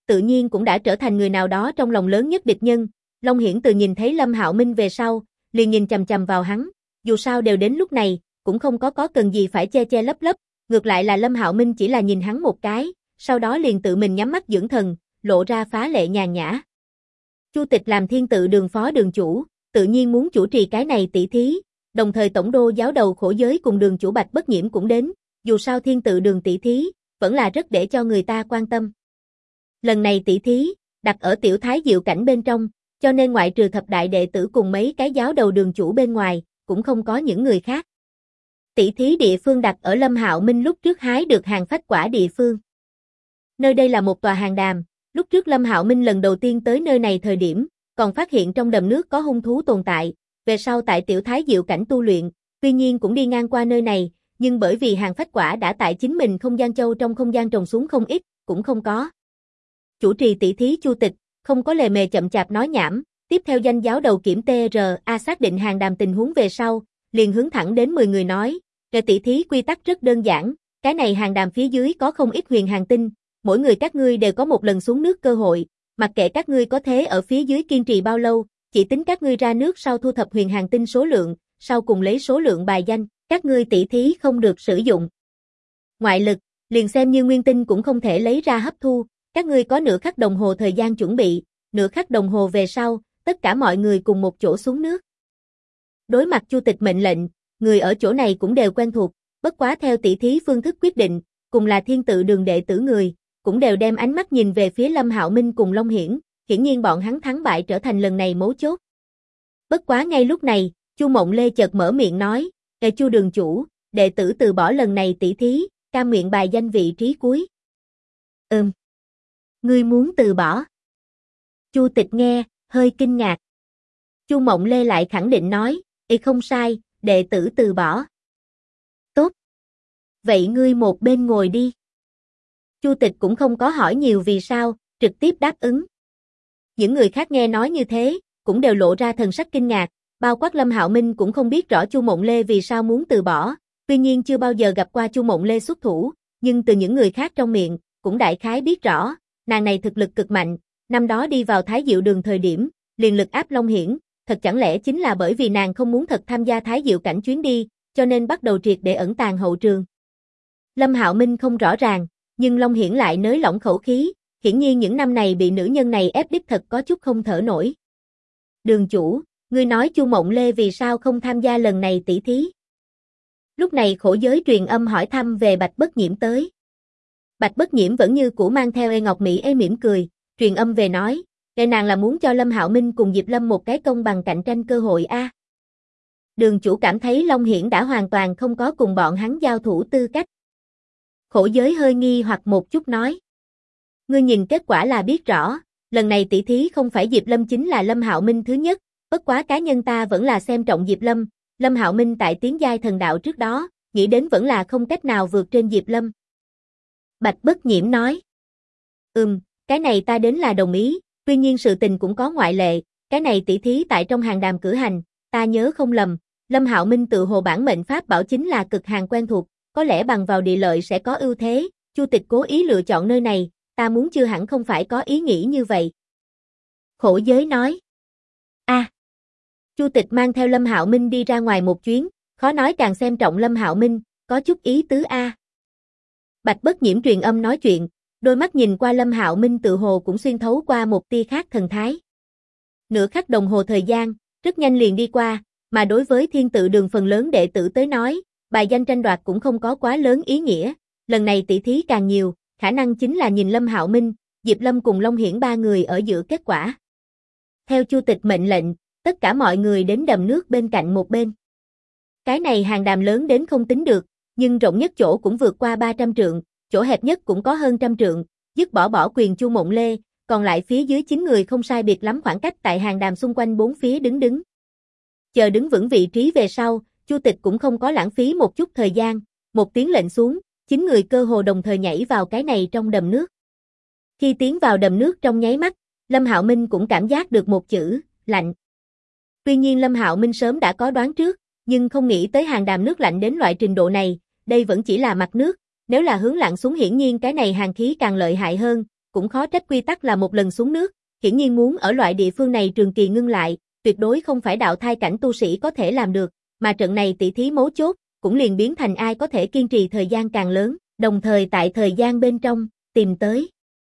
tự nhiên cũng đã trở thành người nào đó trong lòng lớn nhất địch nhân. Long Hiển từ nhìn thấy Lâm Hạo Minh về sau, liền nhìn chằm chằm vào hắn, dù sao đều đến lúc này, cũng không có cần gì phải che che lấp lấp, ngược lại là Lâm Hạo Minh chỉ là nhìn hắn một cái, sau đó liền tự mình nhắm mắt dưỡng thần, lộ ra phá lệ nhàn nhã. Chu Tịch làm Thiên Tự Đường phó đường chủ, tự nhiên muốn chủ trì cái này tỷ thí, đồng thời tổng đô giáo đầu Khổ Giới cùng đường chủ Bạch Bất Nhiễm cũng đến, dù sao Thiên Tự Đường tỷ thí, vẫn là rất để cho người ta quan tâm. Lần này tỷ thí, đặt ở Tiểu Thái Diệu cảnh bên trong, cho nên ngoại trừ thập đại đệ tử cùng mấy cái giáo đầu đường chủ bên ngoài, cũng không có những người khác. Tỷ thí địa phương đặt ở Lâm Hạo Minh lúc trước hái được hàng phách quả địa phương. Nơi đây là một tòa hang đàm, lúc trước Lâm Hạo Minh lần đầu tiên tới nơi này thời điểm, còn phát hiện trong đầm nước có hung thú tồn tại, về sau tại Tiểu Thái Diệu cảnh tu luyện, tuy nhiên cũng đi ngang qua nơi này, nhưng bởi vì hàng phách quả đã tại chính mình không gian châu trong không gian trồng xuống không ít, cũng không có. Chủ trì tỷ thí Chu Tịch, không có lề mề chậm chạp nói nhảm, tiếp theo danh giáo đầu kiểm TRA xác định hàng đàm tình huống về sau, liền hướng thẳng đến 10 người nói, về tỷ thí quy tắc rất đơn giản, cái này hàng đàm phía dưới có không ít huyền hàng tinh, mỗi người các ngươi đều có một lần xuống nước cơ hội, mặc kệ các ngươi có thế ở phía dưới kiên trì bao lâu, chỉ tính các ngươi ra nước sau thu thập huyền hàng tinh số lượng, sau cùng lấy số lượng bài danh, các ngươi tỷ thí không được sử dụng ngoại lực, liền xem như nguyên tinh cũng không thể lấy ra hấp thu, các ngươi có nửa khắc đồng hồ thời gian chuẩn bị, nửa khắc đồng hồ về sau, tất cả mọi người cùng một chỗ xuống nước. Đối mặt Chu Tịch mệnh lệnh, người ở chỗ này cũng đều quen thuộc, bất quá theo tỷ thí phương thức quyết định, cùng là Thiên Tự Đường đệ tử người, cũng đều đem ánh mắt nhìn về phía Lâm Hạo Minh cùng Long Hiển, hiển nhiên bọn hắn thắng bại trở thành lần này mấu chốt. Bất quá ngay lúc này, Chu Mộng Lê chợt mở miệng nói, Chu đường chủ, đệ tử từ bỏ lần này tỷ thí, cam nguyện bài danh vị trí cuối. Ngươi muốn từ bỏ? Chu Tịch nghe, hơi kinh ngạc. Chu Mộng Lê lại khẳng định nói, không sai, đệ tử từ bỏ. Tốt. Vậy ngươi một bên ngồi đi. Chu Tịch cũng không có hỏi nhiều vì sao, trực tiếp đáp ứng. Những người khác nghe nói như thế, cũng đều lộ ra thần sắc kinh ngạc, bao quát Lâm Hạo Minh cũng không biết rõ Chu Mộng Lê vì sao muốn từ bỏ, tuy nhiên chưa bao giờ gặp qua Chu Mộng Lê xuất thủ, nhưng từ những người khác trong miệng, cũng đại khái biết rõ, nàng này thực lực cực mạnh, năm đó đi vào Thái Diệu Đường thời điểm, liền lực áp Long Hiển, thật chẳng lẽ chính là bởi vì nàng không muốn thật tham gia Thái Diệu cảnh chuyến đi, cho nên bắt đầu triệt để ẩn tàng hậu trường. Lâm Hạo Minh không rõ ràng, nhưng Long Hiển lại nới lỏng khẩu khí, hiển nhiên những năm này bị nữ nhân này ép đích thật có chút không thở nổi. Đường chủ, ngươi nói Chu Mộng Lê vì sao không tham gia lần này tỷ thí? Lúc này Khổ Giới truyền âm hỏi thăm về Bạch Bất Nhiễm tới. Bạch Bất Nhiễm vẫn như cũ mang theo Ngọc Mỹ mỉm cười, truyền âm về nói, nàng là muốn cho Lâm Hạo Minh cùng Diệp Lâm một cái công bằng cạnh tranh cơ hội a. Đường chủ cảm thấy Long Hiển đã hoàn toàn không có cùng bọn hắn giao thủ tư cách. Khổ Giới hơi nghi hoặc một chút nói. Ngươi nhìn kết quả là biết rõ, lần này tỷ thí không phải Diệp Lâm chính là Lâm Hạo Minh thứ nhất, bất quá cá nhân ta vẫn là xem trọng Diệp Lâm, Lâm Hạo Minh tại tiến giai thần đạo trước đó, nghĩ đến vẫn là không cách nào vượt trên Diệp Lâm. Bạch Bất Nhiễm nói. Cái này ta đến là đồng ý, tuy nhiên sự tình cũng có ngoại lệ, cái này tỷ thí tại trong hàng đàm cử hành, ta nhớ không lầm, Lâm Hạo Minh tự hồ bản mệnh pháp bảo chính là cực hàng quen thuộc, có lẽ bằng vào địa lợi sẽ có ưu thế, Chu Tịch cố ý lựa chọn nơi này, ta muốn chưa hẳn không phải có ý nghĩ như vậy. Khổ Giới nói. Chu Tịch mang theo Lâm Hạo Minh đi ra ngoài một chuyến, khó nói càng xem trọng Lâm Hạo Minh, có chút ý tứ a. Bạch Bất Nhiễm truyền âm nói chuyện, đôi mắt nhìn qua Lâm Hạo Minh tự hồ cũng xuyên thấu qua một tia khác thần thái. Nửa khắc đồng hồ thời gian, rất nhanh liền đi qua, mà đối với Thiên Tự Đường phần lớn đệ tử tới nói, bài danh tranh đoạt cũng không có quá lớn ý nghĩa, lần này tỷ thí càng nhiều, khả năng chính là nhìn Lâm Hạo Minh, Diệp Lâm cùng Long Hiển ba người ở giữa kết quả. Theo Chu Tịch mệnh lệnh, tất cả mọi người đến đầm nước bên cạnh một bên. Cái này hàng đàm lớn đến không tính được, nhưng rộng nhất chỗ cũng vượt qua 300 trượng, chỗ hẹp nhất cũng có hơn 100 trượng, dứt bỏ quyền Chu Mộng Lê, còn lại phía dưới 9 người không sai biệt lắm khoảng cách tại hàng đàm xung quanh bốn phía đứng. Chờ đứng vững vị trí về sau, Chu Tịch cũng không có lãng phí một chút thời gian, một tiếng lệnh xuống, 9 người cơ hồ đồng thời nhảy vào cái này trong đầm nước. Khi tiến vào đầm nước trong nháy mắt, Lâm Hạo Minh cũng cảm giác được một chữ, lạnh. Tuy nhiên Lâm Hạo Minh sớm đã có đoán trước, nhưng không nghĩ tới hàng đàm nước lạnh đến loại trình độ này, đây vẫn chỉ là mặt nước, nếu là hướng lặn xuống hiển nhiên cái này hàng khí càng lợi hại hơn, cũng khó trách quy tắc là một lần xuống nước, hiển nhiên muốn ở loại địa phương này trường kỳ ngưng lại, tuyệt đối không phải đạo thai cảnh tu sĩ có thể làm được, mà trận này tỷ thí mấu chốt, cũng liền biến thành ai có thể kiên trì thời gian càng lớn, đồng thời tại thời gian bên trong, tìm tới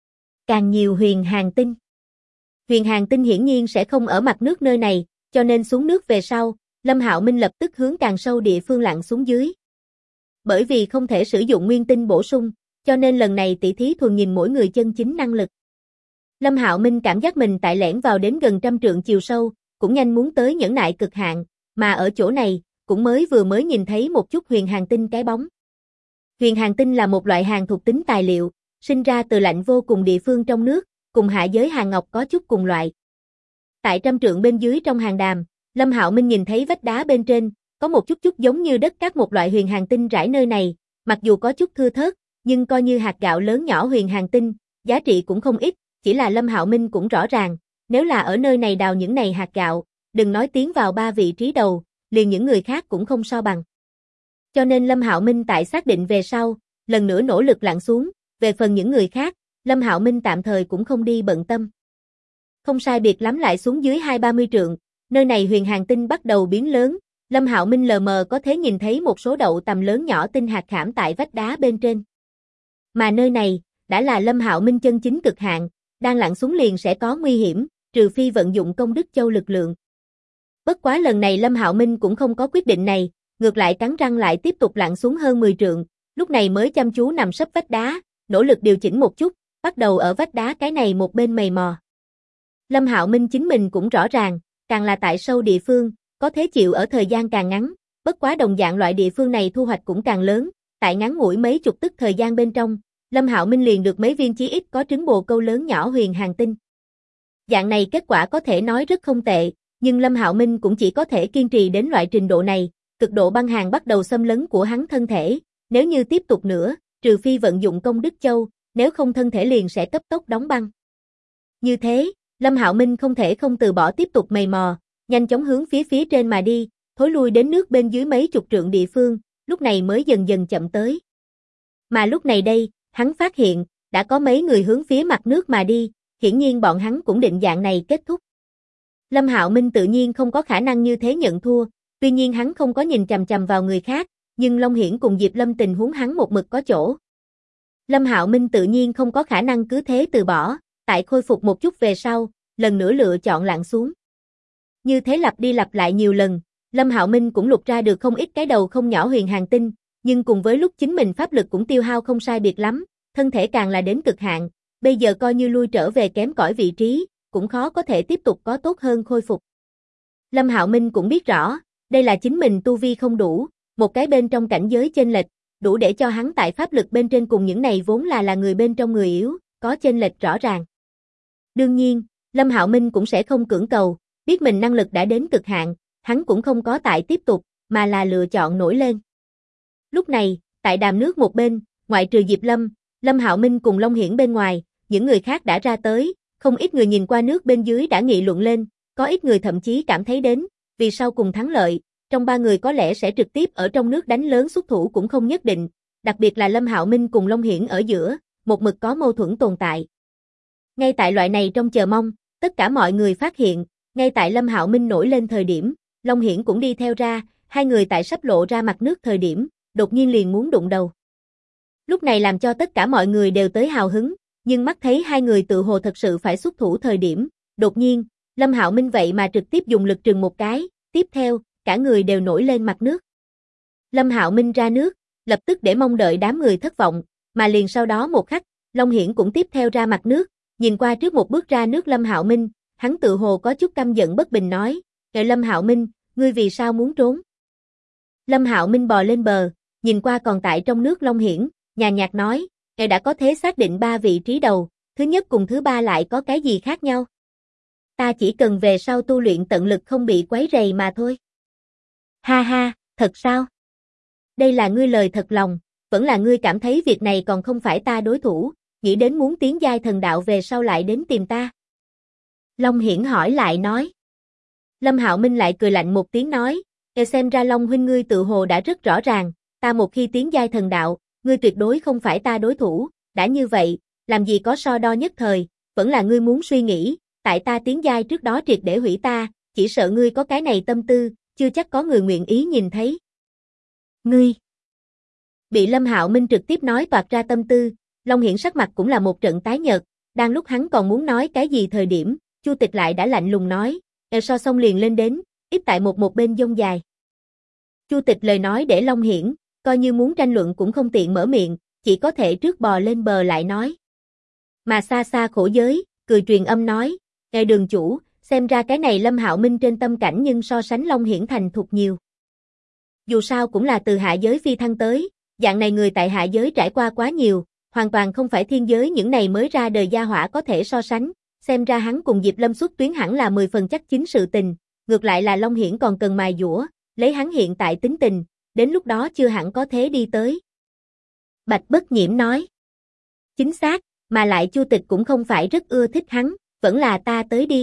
càng nhiều huyền hàng tinh. Huyền hàng tinh hiển nhiên sẽ không ở mặt nước nơi này, cho nên xuống nước về sau, Lâm Hạo Minh lập tức hướng càng sâu địa phương lặn xuống dưới. Bởi vì không thể sử dụng nguyên tinh bổ sung, cho nên lần này tỷ thí thuần nhìn mỗi người chân chính năng lực. Lâm Hạo Minh cảm giác mình tại lẻn vào đến gần 100 trượng chiều sâu, cũng nhanh muốn tới nhẫn nại cực hạn, mà ở chỗ này, cũng vừa mới nhìn thấy một chút huyền hàng tinh cái bóng. Huyền hàng tinh là một loại hàng thuộc tính tài liệu, sinh ra từ lạnh vô cùng địa phương trong nước, cùng hạ giới hàng ngọc có chút cùng loại. Tại 100 trượng bên dưới trong hàng đàm, Lâm Hạo Minh nhìn thấy vách đá bên trên, có một chút giống như đất cát một loại huyền hàng tinh rải nơi này, mặc dù có chút thưa thớt, nhưng coi như hạt gạo lớn nhỏ huyền hàng tinh, giá trị cũng không ít, chỉ là Lâm Hạo Minh cũng rõ ràng, nếu là ở nơi này đào những này hạt gạo, đừng nói tiến vào 3 vị trí đầu, liền những người khác cũng không so bằng. Cho nên Lâm Hạo Minh tại xác định về sau, lần nữa nỗ lực lặn xuống, về phần những người khác, Lâm Hạo Minh tạm thời cũng không đi bận tâm. Không sai biệt lắm lại xuống dưới 20-30 trượng, nơi này huyền hàng tinh bắt đầu biến lớn, Lâm Hạo Minh lờ mờ có thể nhìn thấy một số đậu tầm lớn nhỏ tinh hạt khảm tại vách đá bên trên. Mà nơi này, đã là Lâm Hạo Minh chân chính cực hạn, đang lặn xuống liền sẽ có nguy hiểm, trừ phi vận dụng công đức châu lực lượng. Bất quá lần này Lâm Hạo Minh cũng không có quyết định này, ngược lại cắn răng lại tiếp tục lặn xuống hơn 10 trượng, lúc này mới chăm chú nằm sấp vách đá, nỗ lực điều chỉnh một chút, bắt đầu ở vách đá cái này một bên mày mò. Lâm Hạo Minh chính mình cũng rõ ràng, càng là tại sâu địa phương, có thế chịu ở thời gian càng ngắn, bất quá đồng dạng loại địa phương này thu hoạch cũng càng lớn, tại ngắn ngủi mấy chục tức thời gian bên trong, Lâm Hạo Minh liền được mấy viên chí ít có trứng bồ câu lớn nhỏ huyền hàng tinh. Dạng này kết quả có thể nói rất không tệ, nhưng Lâm Hạo Minh cũng chỉ có thể kiên trì đến loại trình độ này, cực độ băng hàn bắt đầu xâm lấn của hắn thân thể, nếu như tiếp tục nữa, trừ phi vận dụng công đức châu, nếu không thân thể liền sẽ cấp tốc đóng băng. Như thế, Lâm Hạo Minh không thể không từ bỏ tiếp tục mày mò, nhanh chóng hướng phía trên mà đi, thối lui đến nước bên dưới mấy chục trượng địa phương, lúc này mới dần dần chậm tới. Mà lúc này đây, hắn phát hiện, đã có mấy người hướng phía mặt nước mà đi, hiển nhiên bọn hắn cũng định dạng này kết thúc. Lâm Hạo Minh tự nhiên không có khả năng như thế nhận thua, tuy nhiên hắn không có nhìn chằm chằm vào người khác, nhưng Long Hiển cùng Diệp Lâm tình huống hắn một mực có chỗ. Lâm Hạo Minh tự nhiên không có khả năng cứ thế từ bỏ, tại khôi phục một chút về sau, lần nữa lựa chọn lặn xuống. Như thế lặp đi lặp lại nhiều lần, Lâm Hạo Minh cũng lục ra được không ít cái đầu không nhỏ huyền hàng tinh, nhưng cùng với lúc chính mình pháp lực cũng tiêu hao không sai biệt lắm, thân thể càng là đến cực hạn, bây giờ coi như lui trở về kém cỏi vị trí, cũng khó có thể tiếp tục có tốt hơn khôi phục. Lâm Hạo Minh cũng biết rõ, đây là chính mình tu vi không đủ, một cái bên trong cảnh giới chênh lệch, đủ để cho hắn tại pháp lực bên trên cùng những này vốn là người bên trong người yếu, có chênh lệch rõ ràng. Đương nhiên, Lâm Hạo Minh cũng sẽ không cưỡng cầu, biết mình năng lực đã đến cực hạn, hắn cũng không có tại tiếp tục, mà là lựa chọn nổi lên. Lúc này, tại đàm nước một bên, ngoại trừ Diệp Lâm, Lâm Hạo Minh cùng Long Hiển bên ngoài, những người khác đã ra tới, không ít người nhìn qua nước bên dưới đã nghị luận lên, có ít người thậm chí cảm thấy đến, vì sau cùng thắng lợi, trong 3 người có lẽ sẽ trực tiếp ở trong nước đánh lớn xuất thủ cũng không nhất định, đặc biệt là Lâm Hạo Minh cùng Long Hiển ở giữa, một mực có mâu thuẫn tồn tại. Ngay tại loại này trong chờ mong, tất cả mọi người phát hiện, ngay tại Lâm Hạo Minh nổi lên thời điểm, Long Hiển cũng đi theo ra, hai người tại sắp lộ ra mặt nước thời điểm, đột nhiên liền muốn đụng đầu. Lúc này làm cho tất cả mọi người đều tới hào hứng, nhưng mắt thấy hai người tự hồ thật sự phải xuất thủ thời điểm, đột nhiên, Lâm Hạo Minh vậy mà trực tiếp dùng lực trừng một cái, tiếp theo, cả người đều nổi lên mặt nước. Lâm Hạo Minh ra nước, lập tức để mong đợi đám người thất vọng, mà liền sau đó một khắc, Long Hiển cũng tiếp theo ra mặt nước, nhìn qua trước một bước ra nước Lâm Hạo Minh, hắn tự hồ có chút căm giận bất bình nói, Lâm Hạo Minh, ngươi vì sao muốn trốn? Lâm Hạo Minh bò lên bờ, nhìn qua còn tại trong nước Long Hiển, nhàn nhạt nói, đã có thế xác định 3 vị trí đầu, thứ nhất cùng thứ 3 lại có cái gì khác nhau? Ta chỉ cần về sau tu luyện tận lực không bị quấy rầy mà thôi. Ha ha, thật sao? Đây là ngươi lời thật lòng, vẫn là ngươi cảm thấy việc này còn không phải ta đối thủ, nghĩ đến muốn tiến giai thần đạo về sau lại đến tìm ta. Long Hiển hỏi lại nói. Lâm Hạo Minh lại cười lạnh một tiếng nói, xem ra Long huynh ngươi tự hồ đã rất rõ ràng, ta một khi tiến giai thần đạo, ngươi tuyệt đối không phải ta đối thủ, đã như vậy, làm gì có so đo nhất thời, vẫn là ngươi muốn suy nghĩ, tại ta tiến giai trước đó triệt để hủy ta, chỉ sợ ngươi có cái này tâm tư, chưa chắc có người nguyện ý nhìn thấy. Ngươi bị Lâm Hạo Minh trực tiếp nói toạc ra tâm tư, Long Hiển sắc mặt cũng là một trận tái nhợt, đang lúc hắn còn muốn nói cái gì thời điểm, Chu Tịch lại đã lạnh lùng nói, so xong liền lên đến, ít tại một bên dông dài. Chu Tịch lời nói để Long Hiển, coi như muốn tranh luận cũng không tiện mở miệng, chỉ có thể trước bò lên bờ lại nói. Mà xa xa khổ giới, cười truyền âm nói, đường chủ, xem ra cái này Lâm Hạo Minh trên tâm cảnh nhưng so sánh Long Hiển thành thục nhiều. Dù sao cũng là từ hạ giới phi thăng tới, dạng này người tại hạ giới trải qua quá nhiều, hoàn toàn không phải thiên giới những này mới ra đời gia hỏa có thể so sánh, xem ra hắn cùng Diệp Lâm xuất tuyến hẳn là 10 phần chắc chính sự tình, ngược lại là Long Hiển còn cần mài dũa, lấy hắn hiện tại tính tình, đến lúc đó chưa hẳn có thế đi tới. Bạch Bất Nhiễm nói. Chính xác, mà lại Chu Tịch cũng không phải rất ưa thích hắn, vẫn là ta tới đi.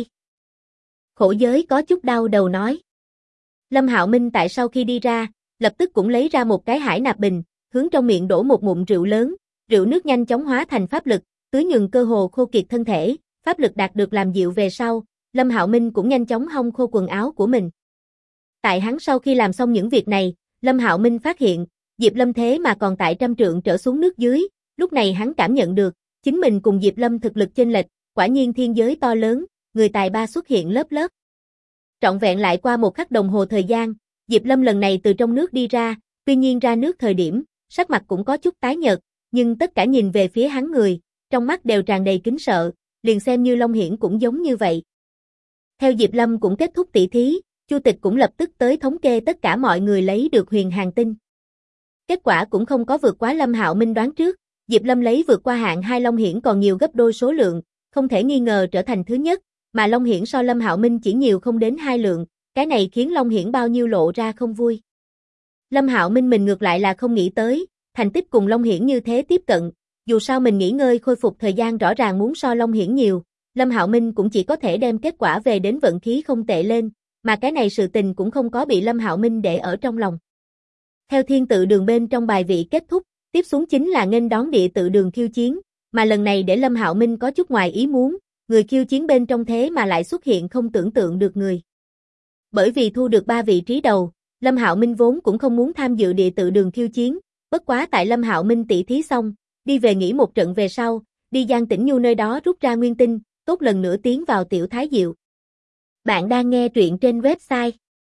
Khổ giới có chút đau đầu nói. Lâm Hạo Minh tại sau khi đi ra, lập tức cũng lấy ra một cái hải nạp bình, hướng trong miệng đổ một ngụm rượu lớn, rượu nước nhanh chóng hóa thành pháp lực, tưới nhường cơ hồ khô kiệt thân thể, pháp lực đạt được làm dịu về sau, Lâm Hạo Minh cũng nhanh chóng hong khô quần áo của mình. Tại hắn sau khi làm xong những việc này, Lâm Hạo Minh phát hiện, Diệp Lâm thế mà còn tại 100 trượng trở xuống nước dưới, lúc này hắn cảm nhận được, chính mình cùng Diệp Lâm thực lực chênh lệch, quả nhiên thiên giới to lớn, người tài ba xuất hiện lớp lớp. Trọn vẹn lại qua một khắc đồng hồ thời gian, Diệp Lâm lần này từ trong nước đi ra, tuy nhiên ra nước thời điểm, sắc mặt cũng có chút tái nhợt, nhưng tất cả nhìn về phía hắn người, trong mắt đều tràn đầy kính sợ, liền xem như Long Hiển cũng giống như vậy. Theo Diệp Lâm cũng kết thúc tỷ thí, Chu Tịch cũng lập tức tới thống kê tất cả mọi người lấy được huyền hàng tinh. Kết quả cũng không có vượt quá Lâm Hạo Minh đoán trước, Diệp Lâm lấy vượt qua hạng 2 Long Hiển còn nhiều gấp đôi số lượng, không thể nghi ngờ trở thành thứ nhất, mà Long Hiển so Lâm Hạo Minh chỉ nhiều không đến 2 lượng, cái này khiến Long Hiển bao nhiêu lộ ra không vui. Lâm Hạo Minh mình ngược lại là không nghĩ tới, thành tích cùng Long Hiển như thế tiếp cận, dù sao mình nghỉ ngơi khôi phục thời gian rõ ràng muốn so Long Hiển nhiều, Lâm Hạo Minh cũng chỉ có thể đem kết quả về đến vận khí không tệ lên, mà cái này sự tình cũng không có bị Lâm Hạo Minh để ở trong lòng. Theo thiên tự đường bên trong bài vị kết thúc, tiếp xuống chính là nghênh đón địa tự đường khiêu chiến, mà lần này để Lâm Hạo Minh có chút ngoài ý muốn, người khiêu chiến bên trong thế mà lại xuất hiện không tưởng tượng được người. Bởi vì thu được 3 vị trí đầu, Lâm Hạo Minh vốn cũng không muốn tham dự địa tự đường khiêu chiến, bất quá tại Lâm Hạo Minh tỷ thí xong, đi về nghỉ một trận về sau, đi Giang Tĩnh Nhu nơi đó rút ra nguyên tinh, tốt lần nữa tiến vào tiểu thái diệu. Bạn đang nghe truyện trên website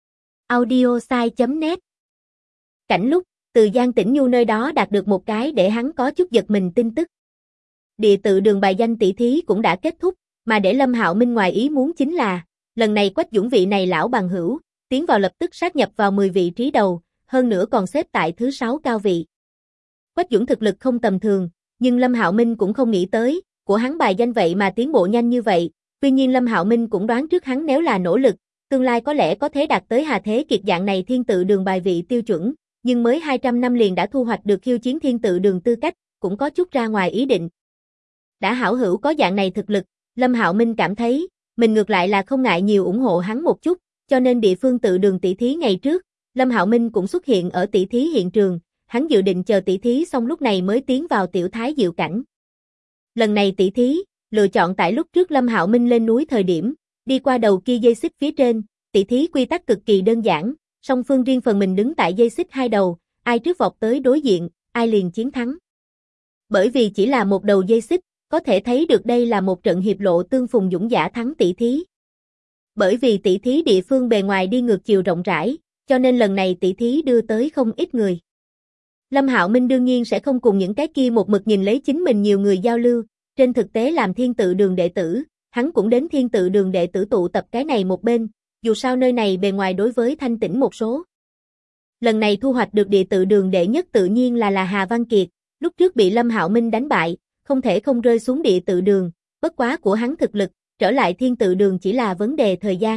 audiosai.net. Cảnh lúc, từ Giang Tĩnh Nhu nơi đó đạt được một cái để hắn có chút giật mình tin tức. Địa tự đường bài danh tỷ thí cũng đã kết thúc, mà để Lâm Hạo Minh ngoài ý muốn chính là, lần này Quách Dũng vị này lão bằng hữu, tiến vào lập tức sát nhập vào 10 vị trí đầu, hơn nữa còn xếp tại thứ 6 cao vị. Quách Dũng thực lực không tầm thường, nhưng Lâm Hạo Minh cũng không nghĩ tới, của hắn bài danh vậy mà tiến bộ nhanh như vậy, tuy nhiên Lâm Hạo Minh cũng đoán trước hắn nếu là nỗ lực, tương lai có lẽ có thể đạt tới Hà Thế Kiệt dạng này thiên tự đường bài vị tiêu chuẩn, nhưng mới 200 năm liền đã thu hoạch được khiêu chiến thiên tự đường tư cách, cũng có chút ra ngoài ý định. Đã hảo hữu có dạng này thực lực, Lâm Hạo Minh cảm thấy, mình ngược lại là không ngại nhiều ủng hộ hắn một chút, cho nên địa phương tự đường tỷ thí ngày trước, Lâm Hạo Minh cũng xuất hiện ở tỷ thí hiện trường, hắn dự định chờ tỷ thí xong lúc này mới tiến vào tiểu thái diệu cảnh. Lần này tỷ thí, lựa chọn tại lúc trước Lâm Hạo Minh lên núi thời điểm, đi qua đầu kia dây xích phía trên, tỷ thí quy tắc cực kỳ đơn giản, song phương riêng phần mình đứng tại dây xích hai đầu, ai trước vọt tới đối diện, ai liền chiến thắng. Bởi vì chỉ là một đầu dây xích, có thể thấy được đây là một trận hiệp lộ tương phùng dũng giả thắng tỷ thí. Bởi vì tỷ thí địa phương bề ngoài đi ngược chiều rộng rãi, cho nên lần này tỷ thí đưa tới không ít người. Lâm Hạo Minh đương nhiên sẽ không cùng những cái kia một mực nhìn lấy chính mình nhiều người giao lưu, trên thực tế làm thiên tự đường đệ tử, hắn cũng đến thiên tự đường đệ tử tụ tập cái này một bên, dù sao nơi này bề ngoài đối với thanh tĩnh một số. Lần này thu hoạch được địa tự đường đệ nhất tự nhiên là Hà Văn Kiệt, lúc trước bị Lâm Hạo Minh đánh bại, không thể không rơi xuống địa tự đường, bất quá của hắn thực lực, trở lại thiên tự đường chỉ là vấn đề thời gian.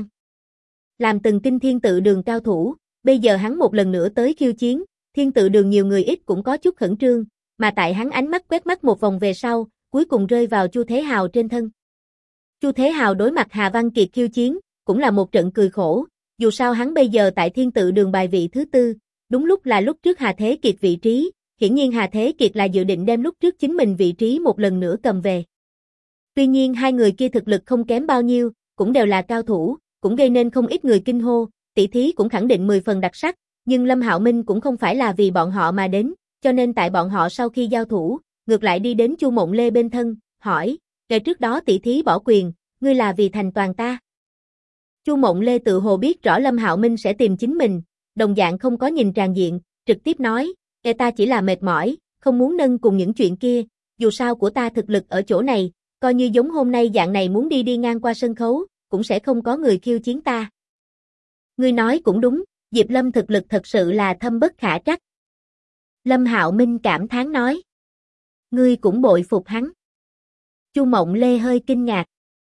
Làm từng kinh thiên tự đường cao thủ, bây giờ hắn một lần nữa tới khiêu chiến, thiên tự đường nhiều người ít cũng có chút khẩn trương, mà tại hắn ánh mắt quét mắt một vòng về sau, cuối cùng rơi vào Chu Thế Hào trên thân. Chu Thế Hào đối mặt Hà Văn Kiệt khiêu chiến, cũng là một trận cười khổ, dù sao hắn bây giờ tại thiên tự đường bài vị thứ tư, đúng lúc là lúc trước Hà Thế Kiệt vị trí, hiển nhiên Hà Thế Kiệt là dự định đem lúc trước chính mình vị trí một lần nữa cầm về. Tuy nhiên hai người kia thực lực không kém bao nhiêu, cũng đều là cao thủ, cũng gây nên không ít người kinh hô, tỷ thí cũng khẳng định 10 phần đặc sắc, nhưng Lâm Hạo Minh cũng không phải là vì bọn họ mà đến, cho nên tại bọn họ sau khi giao thủ, ngược lại đi đến Chu Mộng Lê bên thân, hỏi, ngày trước đó tỷ thí bỏ quyền, ngươi là vì thành toàn ta. Chu Mộng Lê tự hồ biết rõ Lâm Hạo Minh sẽ tìm chính mình, đồng dạng không có nhìn tràng diện, trực tiếp nói, ta chỉ là mệt mỏi, không muốn nâng cùng những chuyện kia, dù sao của ta thực lực ở chỗ này, coi như giống hôm nay dạng này muốn đi ngang qua sân khấu, cũng sẽ không có người khiêu chiến ta. Ngươi nói cũng đúng, Diệp Lâm thực lực thật sự là thâm bất khả trắc. Lâm Hạo Minh cảm thán nói. Ngươi cũng bội phục hắn. Chu Mộng Lê hơi kinh ngạc.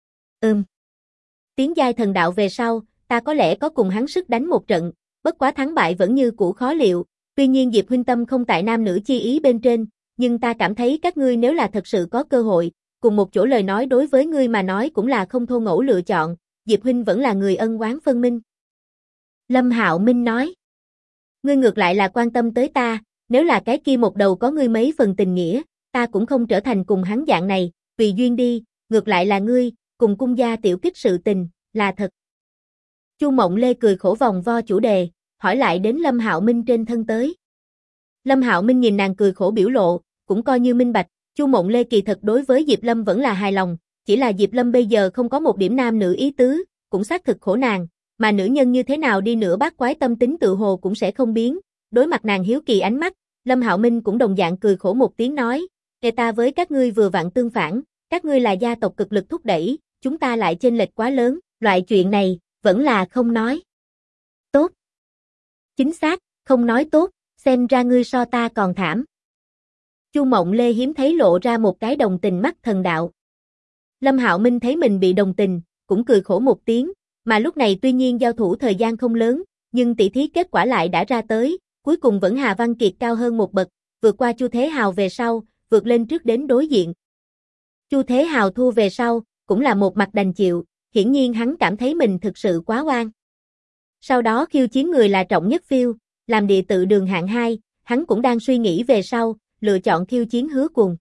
Tiến giai thần đạo về sau, ta có lẽ có cùng hắn sức đánh một trận, bất quá thắng bại vẫn như cũ khó liệu, tuy nhiên Diệp huynh tâm không tại nam nữ chi ý bên trên, nhưng ta cảm thấy các ngươi nếu là thật sự có cơ hội, cùng một chỗ lời nói đối với ngươi mà nói cũng là không thô ngẫu lựa chọn, Diệp huynh vẫn là người ân oán phân minh. Lâm Hạo Minh nói. Ngươi ngược lại là quan tâm tới ta, nếu là cái kia một đầu có ngươi mấy phần tình nghĩa, ta cũng không trở thành cùng hắn dạng này, tùy duyên đi, ngược lại là ngươi, cùng cung gia tiểu kích sự tình, là thật. Chu Mộng Lê cười khổ vòng vo chủ đề, hỏi lại đến Lâm Hạo Minh trên thân tới. Lâm Hạo Minh nhìn nàng cười khổ biểu lộ, cũng coi như minh bạch, Chu Mộng Lê kỳ thật đối với Diệp Lâm vẫn là hài lòng, chỉ là Diệp Lâm bây giờ không có một điểm nam nữ ý tứ, cũng xác thực khổ nàng, mà nữ nhân như thế nào đi nữa bát quái tâm tính tự hồ cũng sẽ không biến, đối mặt nàng hiếu kỳ ánh mắt, Lâm Hạo Minh cũng đồng dạng cười khổ một tiếng nói, ta với các ngươi vừa vặn tương phản, các ngươi là gia tộc cực lực thúc đẩy, chúng ta lại chênh lệch quá lớn, loại chuyện này, vẫn là không nói. Tốt. Chính xác, không nói tốt, xem ra ngươi so ta còn thảm. Chu Mộng Lê hiếm thấy lộ ra một cái đồng tình mắt thần đạo. Lâm Hạo Minh thấy mình bị đồng tình, cũng cười khổ một tiếng, mà lúc này tuy nhiên giao thủ thời gian không lớn, nhưng tỷ thí kết quả lại đã ra tới, cuối cùng vẫn Hà Văn Kiệt cao hơn một bậc, vượt qua Chu Thế Hào về sau, vượt lên trước đến đối diện. Chu Thế Hào thua về sau, cũng là một mặt đành chịu, hiển nhiên hắn cảm thấy mình thực sự quá oan. Sau đó khiêu chiến người là Trọng Nhất Phiêu, làm địa tự đường hạng 2, hắn cũng đang suy nghĩ về sau, lựa chọn khiêu chiến Hứa Cuồng.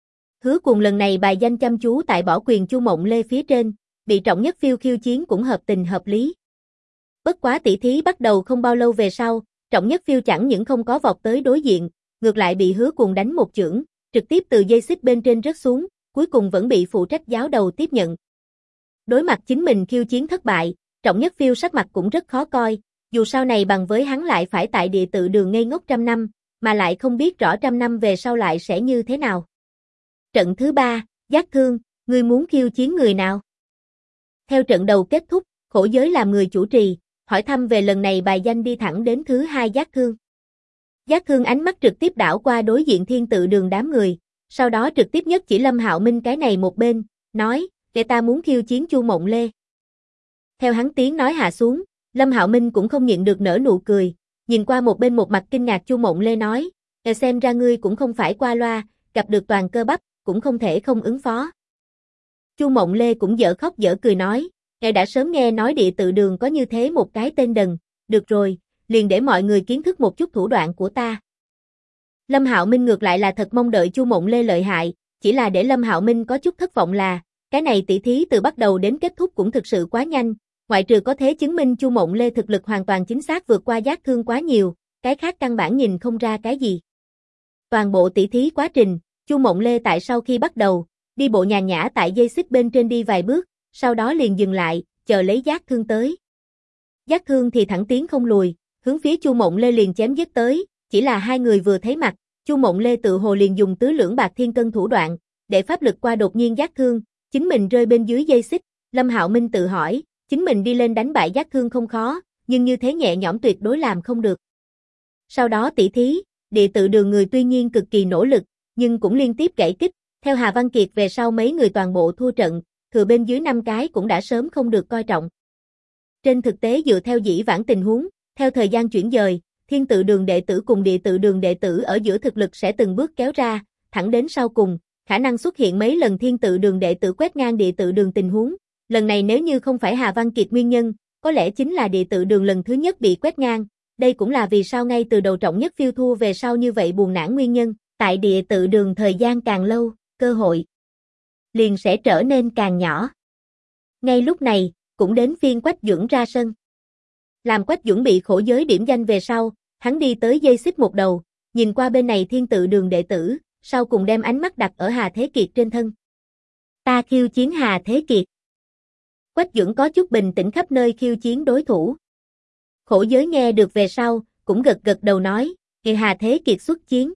Hứa Cuồng lần này bài danh chăm chú tại bỏ quyền Chu Mộng Lê phía trên, bị Trọng Nhất Phiêu khiêu chiến cũng hợp tình hợp lý. Bất quá tỷ thí bắt đầu không bao lâu về sau, Trọng Nhất Phiêu chẳng những không có vọt tới đối diện, ngược lại bị Hứa Cuồng đánh một chưởng, trực tiếp từ dây xích bên trên rớt xuống, cuối cùng vẫn bị phụ trách giáo đầu tiếp nhận. Đối mặt chính mình khiêu chiến thất bại, Trọng Nhất Phiêu sắc mặt cũng rất khó coi, dù sau này bằng với hắn lại phải tại địa tự đường ngây ngốc 100 năm, mà lại không biết rõ 100 năm về sau lại sẽ như thế nào. Trận thứ 3, Giác Thương, ngươi muốn khiêu chiến người nào? Theo trận đầu kết thúc, Khổ Giới làm người chủ trì, hỏi thăm về lần này bài danh đi thẳng đến thứ 2 Giác Thương. Giác Thương ánh mắt trực tiếp đảo qua đối diện thiên tự đường đám người, sau đó trực tiếp nhất chỉ Lâm Hạo Minh cái này một bên, nói, để ta muốn khiêu chiến Chu Mộng Lê. Theo hắn tiếng nói hạ xuống, Lâm Hạo Minh cũng không nhịn được nở nụ cười, nhìn qua một bên một mặt kinh ngạc Chu Mộng Lê nói, xem ra ngươi cũng không phải qua loa, gặp được toàn cơ bắp, cũng không thể không ứng phó. Chu Mộng Lê cũng dở khóc dở cười nói, ngài đã sớm nghe nói địa tự đường có như thế một cái tên đần, được rồi, liền để mọi người kiến thức một chút thủ đoạn của ta. Lâm Hạo Minh ngược lại là thật mong đợi Chu Mộng Lê lợi hại, chỉ là để Lâm Hạo Minh có chút thất vọng là, cái này tỷ thí từ bắt đầu đến kết thúc cũng thực sự quá nhanh, ngoại trừ có thế chứng minh Chu Mộng Lê thực lực hoàn toàn chính xác vượt qua Giác Thương quá nhiều, cái khác căn bản nhìn không ra cái gì. Toàn bộ tỷ thí quá trình, Chu Mộng Lê tại sau khi bắt đầu, đi bộ nhàn nhã tại dây xích bên trên đi vài bước, sau đó liền dừng lại, chờ lấy Giác Thương tới. Giác Thương thì thẳng tiến không lùi, hướng phía Chu Mộng Lê liền chém giết tới, chỉ là hai người vừa thấy mặt, Chu Mộng Lê tự hồ liền dùng tứ lưỡng bạc thiên cân thủ đoạn, để pháp lực qua đột nhiên Giác Thương, chính mình rơi bên dưới dây xích, Lâm Hạo Minh tự hỏi, chính mình đi lên đánh bại Giác Thương không khó, nhưng như thế nhẹ nhõm tuyệt đối làm không được. Sau đó tỷ thí, địa tự đường người tuy nhiên cực kỳ nỗ lực, nhưng cũng liên tiếp gãy kích, theo Hà Văn Kiệt về sau mấy người toàn bộ thua trận, thừa bên dưới 5 cái cũng đã sớm không được coi trọng. Trên thực tế dựa theo dĩ vãng tình huống, theo thời gian chuyển dời, thiên tự đường đệ tử cùng địa tự đường đệ tử ở giữa thực lực sẽ từng bước kéo ra, thẳng đến sau cùng, khả năng xuất hiện mấy lần thiên tự đường đệ tử quét ngang địa tự đường tình huống. Lần này nếu như không phải Hà Văn Kiệt nguyên nhân, có lẽ chính là địa tự đường lần thứ nhất bị quét ngang, đây cũng là vì sao ngay từ đầu Trọng Nhất phiêu thua về sau như vậy buồn nản nguyên nhân, tại địa tự đường thời gian càng lâu, cơ hội liền sẽ trở nên càng nhỏ. Ngay lúc này, cũng đến phiên Quách Duẩn ra sân. Làm Quách Duẩn bị khổ giới điểm danh về sau, hắn đi tới dây xích một đầu, nhìn qua bên này thiên tự đường đệ tử, sau cùng đem ánh mắt đặt ở Hà Thế Kiệt trên thân. Ta khiêu chiến Hà Thế Kiệt. Quách Duẩn có chút bình tĩnh khắp nơi khiêu chiến đối thủ. Khổ giới nghe được về sau, cũng gật gật đầu nói, thì Hà Thế Kiệt xuất chiến.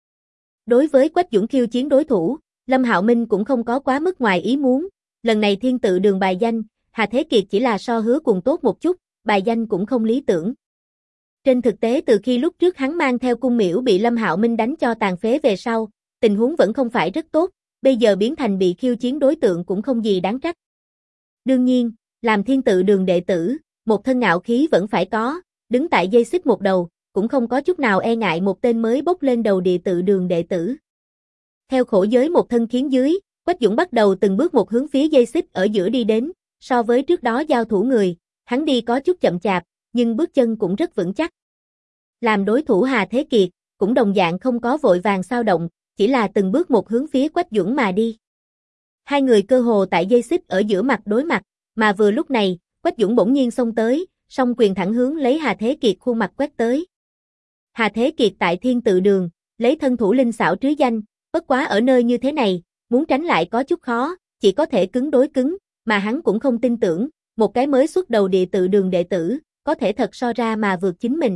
Đối với Quách Duẩn khiêu chiến đối thủ, Lâm Hạo Minh cũng không có quá mức ngoài ý muốn, lần này thiên tự đường bài danh, Hà Thế Kiệt chỉ là so Hứa Cùng tốt một chút, bài danh cũng không lý tưởng. Trên thực tế từ khi lúc trước hắn mang theo cung miễu bị Lâm Hạo Minh đánh cho tàn phế về sau, tình huống vẫn không phải rất tốt, bây giờ biến thành bị khiêu chiến đối tượng cũng không gì đáng trách. Đương nhiên, làm thiên tự đường đệ tử, một thân ngạo khí vẫn phải có, đứng tại dây xích một đầu, cũng không có chút nào e ngại một tên mới bốc lên đầu địa tự đường đệ tử. Theo khổ giới một thân khiến dưới, Quách Dũng bắt đầu từng bước một hướng phía dây xích ở giữa đi đến, so với trước đó giao thủ người, hắn đi có chút chậm chạp, nhưng bước chân cũng rất vững chắc. Làm đối thủ Hà Thế Kiệt, cũng đồng dạng không có vội vàng xao động, chỉ là từng bước một hướng phía Quách Dũng mà đi. Hai người cơ hồ tại dây xích ở giữa mặt đối mặt, mà vừa lúc này, Quách Dũng bỗng nhiên xông tới, song quyền thẳng hướng lấy Hà Thế Kiệt khuôn mặt quét tới. Hà Thế Kiệt tại thiên tự đường, lấy thân thủ linh xảo trứ danh, bất quá ở nơi như thế này, muốn tránh lại có chút khó, chỉ có thể cứng đối cứng, mà hắn cũng không tin tưởng, một cái mới xuất đầu địa tự đường đệ tử, có thể thật so ra mà vượt chính mình.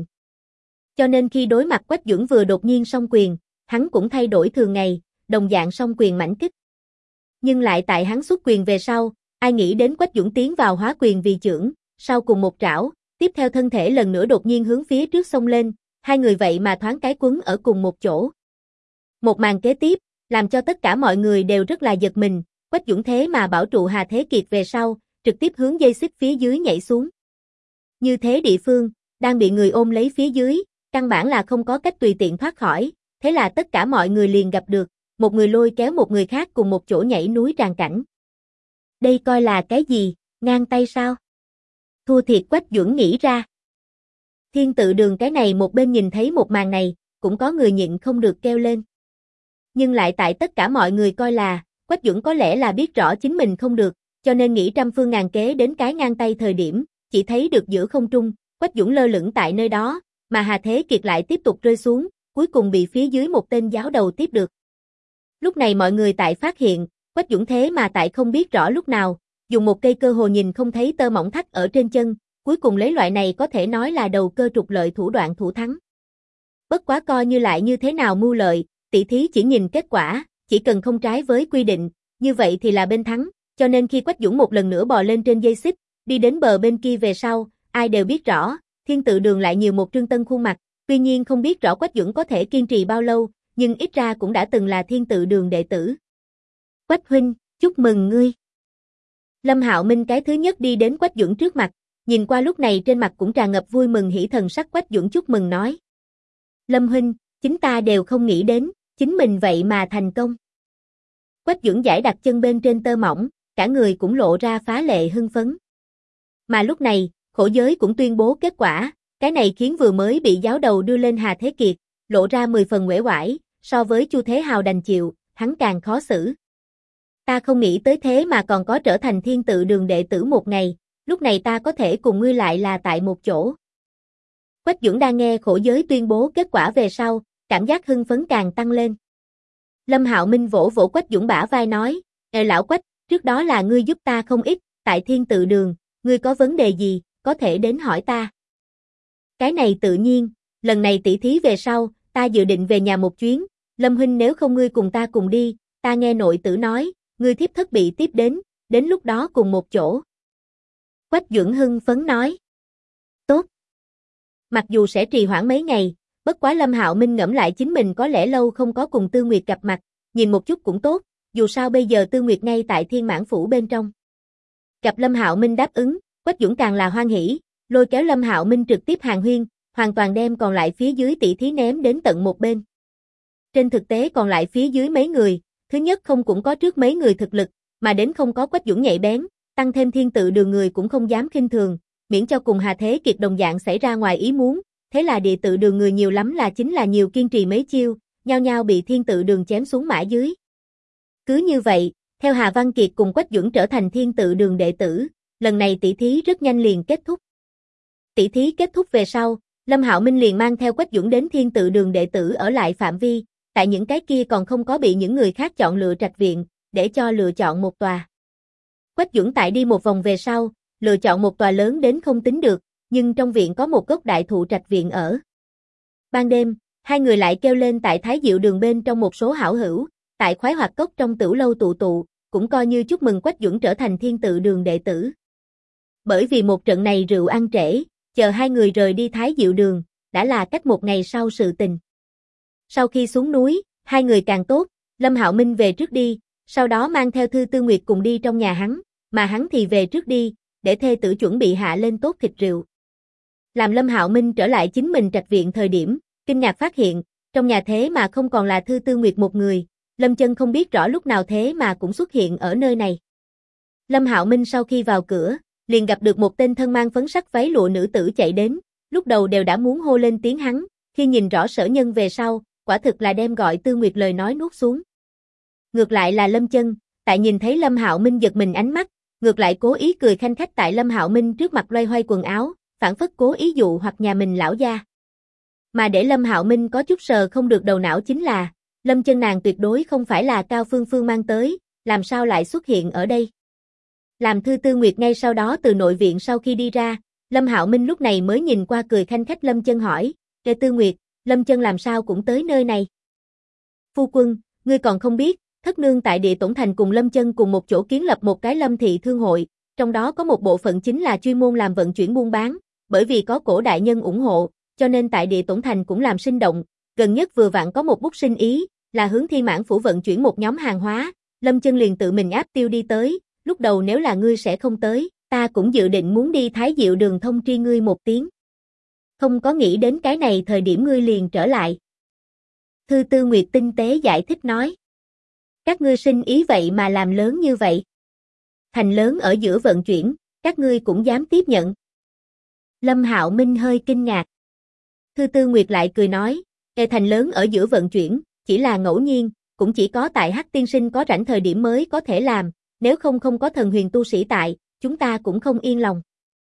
Cho nên khi đối mặt Quách Dũng vừa đột nhiên song quyền, hắn cũng thay đổi thường ngày, đồng dạng song quyền mãnh kích. Nhưng lại tại hắn xuất quyền về sau, ai nghĩ đến Quách Dũng tiến vào hóa quyền vì chưởng, sau cùng một trảo, tiếp theo thân thể lần nữa đột nhiên hướng phía trước xông lên, hai người vậy mà thoáng cái quấn ở cùng một chỗ. Một màn kế tiếp, làm cho tất cả mọi người đều rất là giật mình, Quách Dũng thế mà bảo trụ Hà Thế Kiệt về sau, trực tiếp hướng dây xích phía dưới nhảy xuống. Như thế địa phương, đang bị người ôm lấy phía dưới, căn bản là không có cách tùy tiện thoát khỏi, thế là tất cả mọi người liền gặp được, một người lôi kéo một người khác cùng một chỗ nhảy núi tràn cảnh. Đây coi là cái gì, ngang tay sao? Thua thiệt Quách Duẩn nghĩ ra. Thiên tự đường cái này một bên nhìn thấy một màn này, cũng có người nhịn không được kêu lên. Nhưng lại tại tất cả mọi người coi là, Quách Duẩn có lẽ là biết rõ chính mình không được, cho nên nghĩ trăm phương ngàn kế đến cái ngang tay thời điểm, chỉ thấy được giữa không trung, Quách Duẩn lơ lửng tại nơi đó, mà Hà Thế Kiệt lại tiếp tục rơi xuống, cuối cùng bị phía dưới một tên giáo đầu tiếp được. Lúc này mọi người tại phát hiện, Quách Dũng thế mà tại không biết rõ lúc nào, dùng một cây cơ hồ nhìn không thấy tơ mỏng thắt ở trên chân, cuối cùng lấy loại này có thể nói là đầu cơ trục lợi thủ đoạn thủ thắng. Bất quá coi như lại như thế nào mưu lợi, tỷ thí chỉ nhìn kết quả, chỉ cần không trái với quy định, như vậy thì là bên thắng, cho nên khi Quách Dũng một lần nữa bò lên trên dây xích, đi đến bờ bên kia về sau, ai đều biết rõ, thiên tự đường lại nhiều một trương tân khuôn mặt, tuy nhiên không biết rõ Quách Dũng có thể kiên trì bao lâu, nhưng ít ra cũng đã từng là thiên tự đường đệ tử. Quách huynh, chúc mừng ngươi. Lâm Hạo Minh cái thứ nhất đi đến Quách Dũng trước mặt, nhìn qua lúc này trên mặt cũng tràn ngập vui mừng hỉ thần sắc. Quách Dũng chúc mừng nói. Lâm huynh, chính ta đều không nghĩ đến, chính mình vậy mà thành công. Quách Dũng giải đặt chân bên trên tơ mỏng, cả người cũng lộ ra phá lệ hưng phấn. Mà lúc này, khổ giới cũng tuyên bố kết quả, cái này khiến vừa mới bị giáo đầu đưa lên Hà Thế Kiệt, lộ ra 10 phần uể oải, so với Chu Thế Hào đành chịu, hắn càng khó xử. Ta không nghĩ tới thế mà còn có trở thành thiên tự đường đệ tử một ngày, lúc này ta có thể cùng ngươi lại là tại một chỗ. Quách Dũng đang nghe khổ giới tuyên bố kết quả về sau, cảm giác hưng phấn càng tăng lên. Lâm Hạo Minh vỗ vỗ Quách Dũng bả vai nói, lão Quách, trước đó là ngươi giúp ta không ít, tại thiên tự đường, ngươi có vấn đề gì, có thể đến hỏi ta. Cái này tự nhiên, lần này tỷ thí về sau, ta dự định về nhà một chuyến, Lâm huynh nếu không ngươi cùng ta cùng đi, ta nghe nội tử nói, ngươi thiếp thất bị tiếp đến lúc đó cùng một chỗ. Quách Duẩn hưng phấn nói. Tốt. Mặc dù sẽ trì hoãn mấy ngày, bất quá Lâm Hạo Minh ngẫm lại chính mình có lẽ lâu không có cùng Tư Nguyệt gặp mặt, nhìn một chút cũng tốt, dù sao bây giờ Tư Nguyệt ngay tại Thiên Mãn Phủ bên trong. Gặp Lâm Hạo Minh đáp ứng, Quách Dũng càng là hoan hỉ, lôi kéo Lâm Hạo Minh trực tiếp hàn huyên, hoàn toàn đem còn lại phía dưới tỷ thí ném đến tận một bên. Trên thực tế còn lại phía dưới mấy người, thứ nhất không cũng có trước mấy người thực lực, mà đến không có Quách Dũng nhạy bén, tăng thêm thiên tự đường người cũng không dám khinh thường, miễn cho cùng Hà Thế Kiệt đồng dạng xảy ra ngoài ý muốn, thế là địa tự đường người nhiều lắm là chính là nhiều kiên trì mấy chiêu, nhao nhao bị thiên tự đường chém xuống mã dưới. Cứ như vậy, theo Hà Văn Kiệt cùng Quách Duẩn trở thành thiên tự đường đệ tử, lần này tỷ thí rất nhanh liền kết thúc. Tỷ thí kết thúc về sau, Lâm Hạo Minh liền mang theo Quách Duẩn đến thiên tự đường đệ tử ở lại phạm vi, tại những cái kia còn không có bị những người khác chọn lựa trạch viện, để cho lựa chọn một tòa. Quách Duẩn tại đi một vòng về sau, lựa chọn một tòa lớn đến không tính được, nhưng trong viện có một gốc đại thụ trạch viện ở. Ban đêm, hai người lại kêu lên tại Thái Diệu đường bên trong một số hảo hữu, tại Khoái Hoạt Cốc trong tửu lâu tụ, cũng coi như chúc mừng Quách Duẩn trở thành thiên tự đường đệ tử. Bởi vì một trận này rượu ăn trễ, chờ hai người rời đi Thái Diệu đường, đã là cách một ngày sau sự tình. Sau khi xuống núi, hai người càng tốt, Lâm Hạo Minh về trước đi, sau đó mang theo Thư Tư Nguyệt cùng đi trong nhà hắn, mà hắn thì về trước đi, để thê tử chuẩn bị hạ lên tốt thịt rượu. Làm Lâm Hạo Minh trở lại chính mình trạch viện thời điểm, kinh ngạc phát hiện, trong nhà thế mà không còn là Thư Tư Nguyệt một người, Lâm Chân không biết rõ lúc nào thế mà cũng xuất hiện ở nơi này. Lâm Hạo Minh sau khi vào cửa, liền gặp được một tên thân mang phấn sắc váy lụa nữ tử chạy đến, lúc đầu đều đã muốn hô lên tiếng hắn, khi nhìn rõ sở nhân về sau, quả thực là đem gọi Tư Nguyệt lời nói nuốt xuống. Ngược lại là Lâm Chân, tại nhìn thấy Lâm Hạo Minh giật mình ánh mắt, ngược lại cố ý cười khanh khách tại Lâm Hạo Minh trước mặt loay hoay quần áo, phản phất cố ý dụ hoặc nhà mình lão gia. Mà để Lâm Hạo Minh có chút sờ không được đầu não chính là, Lâm Chân nàng tuyệt đối không phải là Cao Phương Phương mang tới, làm sao lại xuất hiện ở đây. Làm Thư Tư Nguyệt ngay sau đó từ nội viện sau khi đi ra, Lâm Hạo Minh lúc này mới nhìn qua cười khanh khách Lâm Chân hỏi, Kê Tư Nguyệt, Lâm Chân làm sao cũng tới nơi này. Phu quân, ngươi còn không biết, thất nương tại Địa Tổn Thành cùng Lâm Chân cùng một chỗ kiến lập một cái Lâm thị thương hội, trong đó có một bộ phận chính là chuyên môn làm vận chuyển buôn bán, bởi vì có cổ đại nhân ủng hộ, cho nên tại Địa Tổn Thành cũng làm sinh động, gần nhất vừa vặn có một bút sinh ý, là hướng Thi Mãn phủ vận chuyển một nhóm hàng hóa, Lâm Chân liền tự mình áp tiêu đi tới, lúc đầu nếu là ngươi sẽ không tới, ta cũng dự định muốn đi Thái Diệu đường thông tri ngươi một tiếng. Không có nghĩ đến cái này thời điểm ngươi liền trở lại. Thư Tư Nguyệt tinh tế giải thích nói. Các ngươi sinh ý vậy mà làm lớn như vậy. Thành lớn ở giữa vận chuyển, các ngươi cũng dám tiếp nhận. Lâm Hạo Minh hơi kinh ngạc. Thư Tư Nguyệt lại cười nói, thành lớn ở giữa vận chuyển, chỉ là ngẫu nhiên, cũng chỉ có tại Hắc tiên sinh có rảnh thời điểm mới có thể làm, nếu không có thần huyền tu sĩ tại, chúng ta cũng không yên lòng.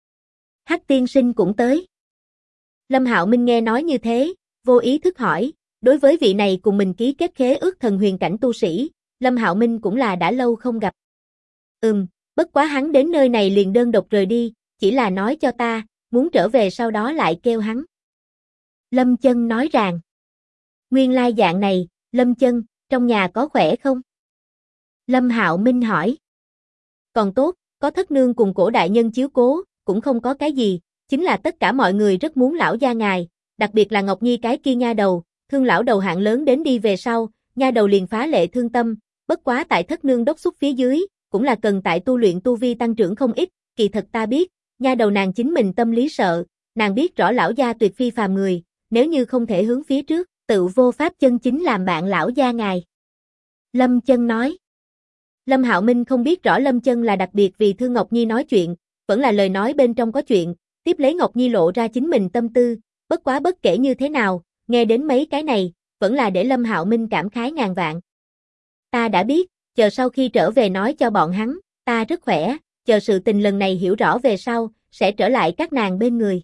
Hắc tiên sinh cũng tới. Lâm Hạo Minh nghe nói như thế, vô ý thức hỏi, đối với vị này cùng mình ký kết khế ước thần huyền cảnh tu sĩ, Lâm Hạo Minh cũng là đã lâu không gặp. Bất quá hắn đến nơi này liền đơn độc rời đi, chỉ là nói cho ta, muốn trở về sau đó lại kêu hắn. Lâm Chân nói rằng, nguyên lai dạng này, Lâm Chân, trong nhà có khỏe không? Lâm Hạo Minh hỏi. Còn tốt, có thất nương cùng cổ đại nhân chiếu cố, cũng không có cái gì, chính là tất cả mọi người rất muốn lão gia ngài, đặc biệt là Ngọc Nhi cái kia nha đầu, thương lão đầu hạng lớn đến đi về sau, nha đầu liền phá lệ thương tâm, bất quá tại thất nương đốc xúc phía dưới, cũng là cần tại tu luyện tu vi tăng trưởng không ít, kỳ thật ta biết, nha đầu nàng chính mình tâm lý sợ, nàng biết rõ lão gia tuyệt phi phàm người, nếu như không thể hướng phía trước, tự vô pháp chân chính làm bạn lão gia ngài. Lâm Chân nói. Lâm Hạo Minh không biết rõ Lâm Chân là đặc biệt vì thương Ngọc Nhi nói chuyện, vẫn là lời nói bên trong có chuyện, tiếp lấy Ngọc Nhi lộ ra chính mình tâm tư, bất quá bất kể như thế nào, nghe đến mấy cái này, vẫn là để Lâm Hạo Minh cảm khái ngàn vạn. Ta đã biết, chờ sau khi trở về nói cho bọn hắn, ta rất khỏe, chờ sự tình lần này hiểu rõ về sau, sẽ trở lại các nàng bên người.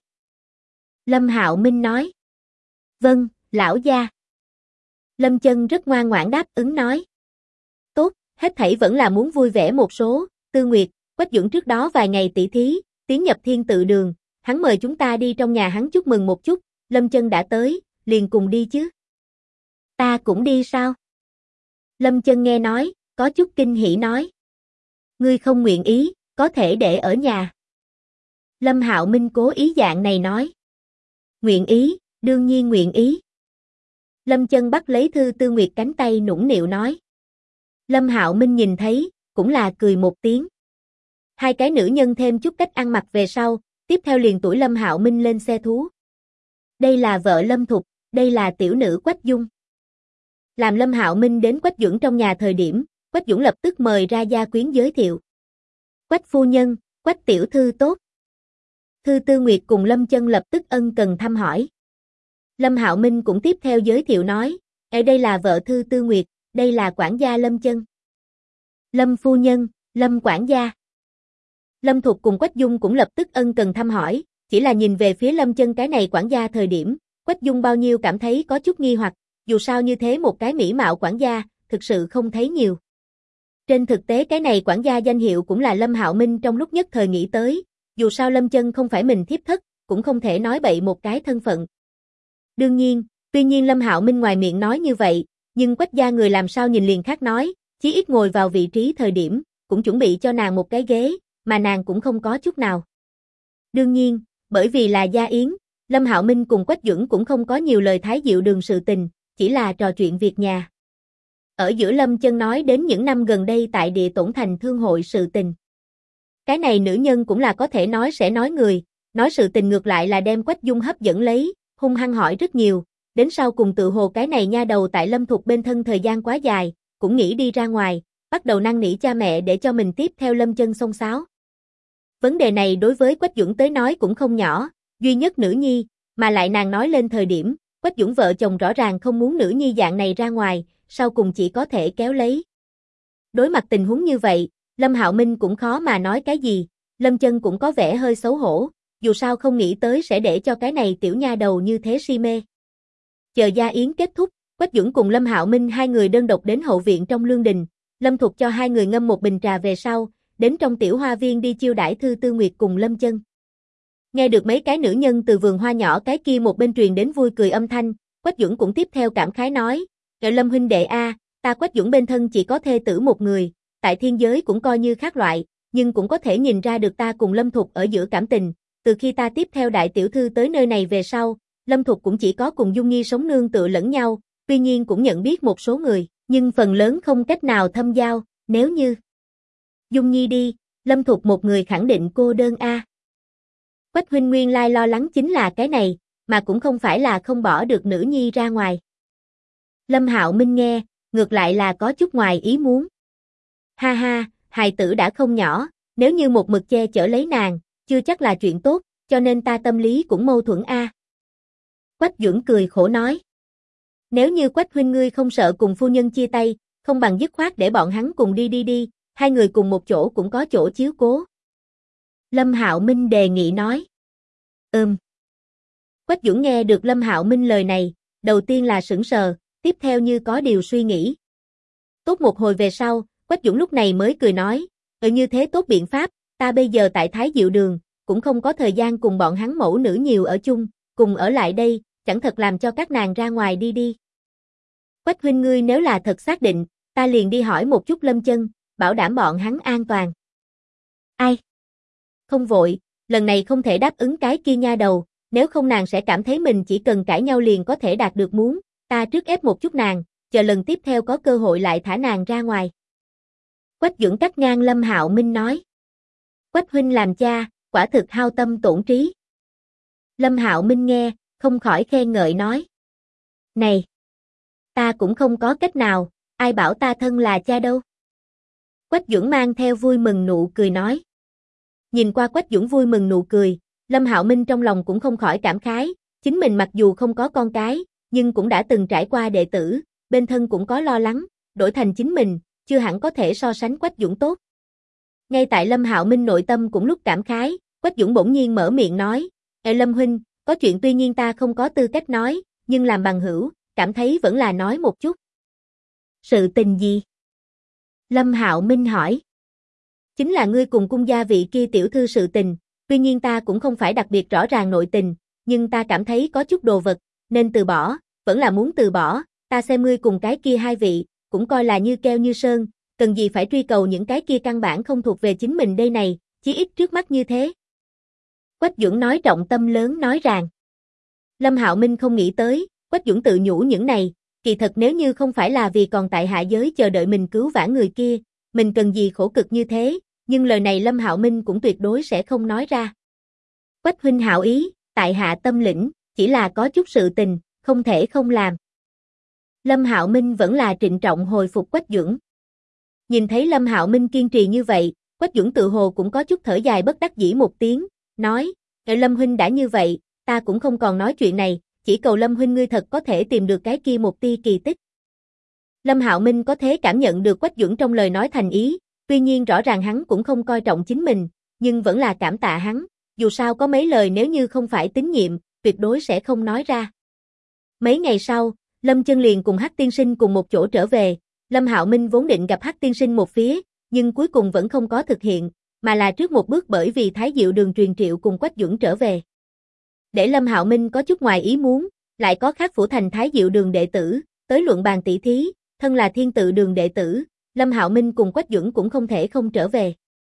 Lâm Hạo Minh nói. Vâng, lão gia. Lâm Chân rất ngoan ngoãn đáp ứng nói. Tốt, hết thảy vẫn là muốn vui vẻ một số, Tư Nguyệt, Quách Duẩn trước đó vài ngày tỷ thí, tiến nhập thiên tự đường, hắn mời chúng ta đi trong nhà hắn chúc mừng một chút, Lâm Chân đã tới, liền cùng đi chứ. Ta cũng đi sao? Lâm Chân nghe nói, có chút kinh hỉ nói. Ngươi không nguyện ý, có thể để ở nhà. Lâm Hạo Minh cố ý dạng này nói. Nguyện ý, đương nhiên nguyện ý. Lâm Chân bắt lấy Thư Tư Nguyệt cánh tay nũng nịu nói. Lâm Hạo Minh nhìn thấy, cũng là cười một tiếng. Hai cái nữ nhân thêm chút cách ăn mặc về sau, tiếp theo liền tuổi Lâm Hạo Minh lên xe thú. Đây là vợ Lâm Thục, đây là tiểu nữ Quách Dung. Làm Lâm Hạo Minh đến Quách Duẩn trong nhà thời điểm, Quách Duẩn lập tức mời ra gia quyến giới thiệu. Quách phu nhân, Quách tiểu thư tốt. Thư Tư Nguyệt cùng Lâm Chân lập tức ân cần thăm hỏi. Lâm Hạo Minh cũng tiếp theo giới thiệu nói, đây là vợ Thư Tư Nguyệt, đây là quản gia Lâm Chân. Lâm phu nhân, Lâm quản gia. Lâm Thục cùng Quách Dung cũng lập tức ân cần thăm hỏi, chỉ là nhìn về phía Lâm Chân cái này quản gia thời điểm, Quách Dung bao nhiêu cảm thấy có chút nghi hoặc, dù sao như thế một cái mỹ mạo quản gia, thực sự không thấy nhiều. Trên thực tế cái này quản gia danh hiệu cũng là Lâm Hạo Minh trong lúc nhất thời nghĩ tới, dù sao Lâm Chân không phải mình thiếp thất, cũng không thể nói bậy một cái thân phận. Đương nhiên, tuy nhiên Lâm Hạo Minh ngoài miệng nói như vậy, nhưng Quách gia người làm sao nhìn liền khác nói, chí ít ngồi vào vị trí thời điểm, cũng chuẩn bị cho nàng một cái ghế, mà nàng cũng không có chút nào. Đương nhiên, bởi vì là gia yến, Lâm Hạo Minh cùng Quách Duẩn cũng không có nhiều lời thái diệu đường sự tình, chỉ là trò chuyện việc nhà. Ở giữa Lâm Chân nói đến những năm gần đây tại Địa Tổn Thành thương hội sự tình. Cái này nữ nhân cũng là có thể nói sẽ nói người, nói sự tình ngược lại là đem Quách Dung hấp dẫn lấy, hung hăng hỏi rất nhiều, đến sau cùng tự hồ cái này nha đầu tại Lâm Thục bên thân thời gian quá dài, cũng nghĩ đi ra ngoài, bắt đầu năn nỉ cha mẹ để cho mình tiếp theo Lâm Chân xông xáo. Vấn đề này đối với Quách Duẩn tới nói cũng không nhỏ, duy nhất nữ nhi, mà lại nàng nói lên thời điểm, Quách Duẩn vợ chồng rõ ràng không muốn nữ nhi dạng này ra ngoài, sau cùng chỉ có thể kéo lấy. Đối mặt tình huống như vậy, Lâm Hạo Minh cũng khó mà nói cái gì, Lâm Chân cũng có vẻ hơi xấu hổ, dù sao không nghĩ tới sẽ để cho cái này tiểu nha đầu như thế si mê. Chờ gia yến kết thúc, Quách Duẩn cùng Lâm Hạo Minh hai người đơn độc đến hậu viện trong lương đình, Lâm Thục cho hai người ngâm một bình trà về sau, đến trong tiểu hoa viên đi chiêu đãi Thư Tư Nguyệt cùng Lâm Chân. Nghe được mấy cái nữ nhân từ vườn hoa nhỏ cái kia một bên truyền đến vui cười âm thanh, Quách Duẩn cũng tiếp theo cảm khái nói, Lâm huynh đệ a, ta Quách Duẩn bên thân chỉ có thê tử một người, tại thiên giới cũng coi như khác loại, nhưng cũng có thể nhìn ra được ta cùng Lâm Thục ở giữa cảm tình, từ khi ta tiếp theo đại tiểu thư tới nơi này về sau, Lâm Thục cũng chỉ có cùng Dung Nhi sống nương tựa lẫn nhau, tuy nhiên cũng nhận biết một số người, nhưng phần lớn không cách nào thâm giao, nếu như Dung Nhi đi, Lâm Thục một người khẳng định cô đơn a. Quách huynh nguyên lai lo lắng chính là cái này, mà cũng không phải là không bỏ được nữ nhi ra ngoài. Lâm Hạo Minh nghe, ngược lại là có chút ngoài ý muốn. Ha ha, hài tử đã không nhỏ, nếu như một mực che chở lấy nàng, chưa chắc là chuyện tốt, cho nên ta tâm lý cũng mâu thuẫn a. Quách Duẩn cười khổ nói. Nếu như Quách huynh ngươi không sợ cùng phu nhân chia tay, không bằng dứt khoát để bọn hắn cùng đi, hai người cùng một chỗ cũng có chỗ chiếu cố. Lâm Hạo Minh đề nghị nói. Quách Duẩn nghe được Lâm Hạo Minh lời này, đầu tiên là sững sờ, tiếp theo như có điều suy nghĩ. Tốt một hồi về sau, Quách Duẩn lúc này mới cười nói, như thế tốt biện pháp, ta bây giờ tại Thái Diệu Đường, cũng không có thời gian cùng bọn hắn mẫu nữ nhiều ở chung, cùng ở lại đây, chẳng thật làm cho các nàng ra ngoài đi. Quách huynh ngươi nếu là thật xác định, ta liền đi hỏi một chút Lâm Chân, bảo đảm bọn hắn an toàn. Ai? Không vội, lần này không thể đáp ứng cái kia nha đầu, nếu không nàng sẽ cảm thấy mình chỉ cần cãi nhau liền có thể đạt được muốn, ta trước ép một chút nàng, chờ lần tiếp theo có cơ hội lại thả nàng ra ngoài. Quách Duẩn cắt ngang Lâm Hạo Minh nói. Quách huynh làm cha, quả thực hao tâm tổn trí. Lâm Hạo Minh nghe, không khỏi khen ngợi nói. Này, ta cũng không có cách nào, ai bảo ta thân là cha đâu. Quách Duẩn mang theo vui mừng nụ cười nói. Nhìn qua Quách Duẩn vui mừng nụ cười, Lâm Hạo Minh trong lòng cũng không khỏi cảm khái, chính mình mặc dù không có con cái, nhưng cũng đã từng trải qua đệ tử, bên thân cũng có lo lắng, đổi thành chính mình, chưa hẳn có thể so sánh Quách Duẩn tốt. Ngay tại Lâm Hạo Minh nội tâm cũng lúc cảm khái, Quách Duẩn bỗng nhiên mở miệng nói, Lâm huynh, có chuyện tuy nhiên ta không có tư cách nói, nhưng làm bằng hữu, cảm thấy vẫn là nói một chút. Sự tình gì? Lâm Hạo Minh hỏi. Chính là ngươi cùng cung gia vị kia tiểu thư sự tình, tuy nhiên ta cũng không phải đặc biệt rõ ràng nội tình, nhưng ta cảm thấy có chút đồ vật, nên từ bỏ, vẫn là muốn từ bỏ, ta xem ngươi cùng cái kia hai vị, cũng coi là như keo như sơn, cần gì phải truy cầu những cái kia căn bản không thuộc về chính mình đây này, chí ít trước mắt như thế. Quách Duẩn nói trọng tâm lớn nói ràng. Lâm Hạo Minh không nghĩ tới, Quách Duẩn tự nhủ những này, kỳ thật nếu như không phải là vì còn tại hạ giới chờ đợi mình cứu vãn người kia, mình cần gì khổ cực như thế, nhưng lời này Lâm Hạo Minh cũng tuyệt đối sẽ không nói ra. Quách huynh hảo ý, tại hạ tâm lĩnh, chỉ là có chút sự tình, không thể không làm. Lâm Hạo Minh vẫn là trịnh trọng hồi phục Quách Duẩn. Nhìn thấy Lâm Hạo Minh kiên trì như vậy, Quách Duẩn tự hồ cũng có chút thở dài bất đắc dĩ một tiếng, nói, Lâm huynh đã như vậy, ta cũng không còn nói chuyện này, chỉ cầu Lâm huynh ngươi thật có thể tìm được cái kia một tia kỳ tích. Lâm Hạo Minh có thể cảm nhận được Quách Duẩn trong lời nói thành ý, tuy nhiên rõ ràng hắn cũng không coi trọng chính mình, nhưng vẫn là cảm tạ hắn, dù sao có mấy lời nếu như không phải tín nhiệm, tuyệt đối sẽ không nói ra. Mấy ngày sau, Lâm Chân liền cùng Hắc Tiên Sinh cùng một chỗ trở về, Lâm Hạo Minh vốn định gặp Hắc Tiên Sinh một phía, nhưng cuối cùng vẫn không có thực hiện, mà là trước một bước bởi vì Thái Diệu Đường truyền triệu cùng Quách Duẩn trở về. Để Lâm Hạo Minh có chút ngoài ý muốn, lại có khác phủ thành Thái Diệu Đường đệ tử, tới luận bàn tỷ thí, thân là Thiên Tự Đường đệ tử, Lâm Hạo Minh cùng Quách Duẩn cũng không thể không trở về.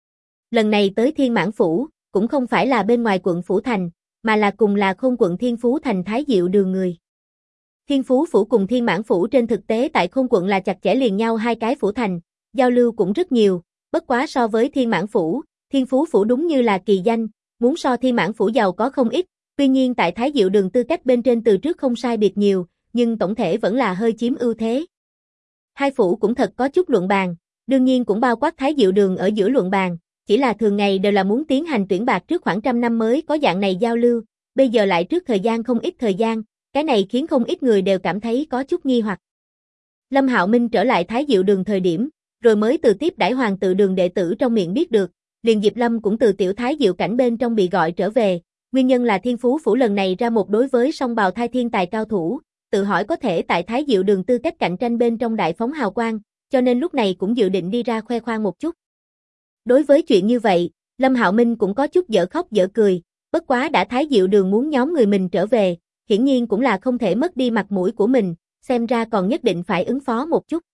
Lần này tới Thiên Mãn Phủ, cũng không phải là bên ngoài quận phủ thành, mà là cùng là Khôn quận Thiên Phú thành Thái Diệu Đường người. Thiên Phú Phủ cùng Thiên Mãn Phủ trên thực tế tại Khôn quận là chặt chẽ liền nhau hai cái phủ thành, giao lưu cũng rất nhiều, bất quá so với Thiên Mãn Phủ, Thiên Phú Phủ đúng như là kỳ danh, muốn so Thiên Mãn Phủ giàu có không ít, tuy nhiên tại Thái Diệu Đường tư cách bên trên từ trước không sai biệt nhiều, nhưng tổng thể vẫn là hơi chiếm ưu thế. Hai phủ cũng thật có chút luận bàn, đương nhiên cũng bao quát Thái Diệu Đường ở giữa luận bàn, chỉ là thường ngày đều là muốn tiến hành tuyển bạc trước khoảng trăm năm mới có dạng này giao lưu, bây giờ lại trước thời gian không ít thời gian, cái này khiến không ít người đều cảm thấy có chút nghi hoặc. Lâm Hạo Minh trở lại Thái Diệu Đường thời điểm, rồi mới từ tiếp đãi Hoàng Tự Đường đệ tử trong miệng biết được, liền Diệp Lâm cũng từ tiểu Thái Diệu cảnh bên trong bị gọi trở về, nguyên nhân là Thiên Phú Phủ lần này ra một đối với song bào thai thiên tài cao thủ, tự hỏi có thể tại Thái Diệu Đường tư cách cạnh tranh bên trong đại phóng hào quang, cho nên lúc này cũng dự định đi ra khoe khoang một chút. Đối với chuyện như vậy, Lâm Hạo Minh cũng có chút dở khóc dở cười, bất quá đã Thái Diệu Đường muốn nhóm người mình trở về, hiển nhiên cũng là không thể mất đi mặt mũi của mình, xem ra còn nhất định phải ứng phó một chút.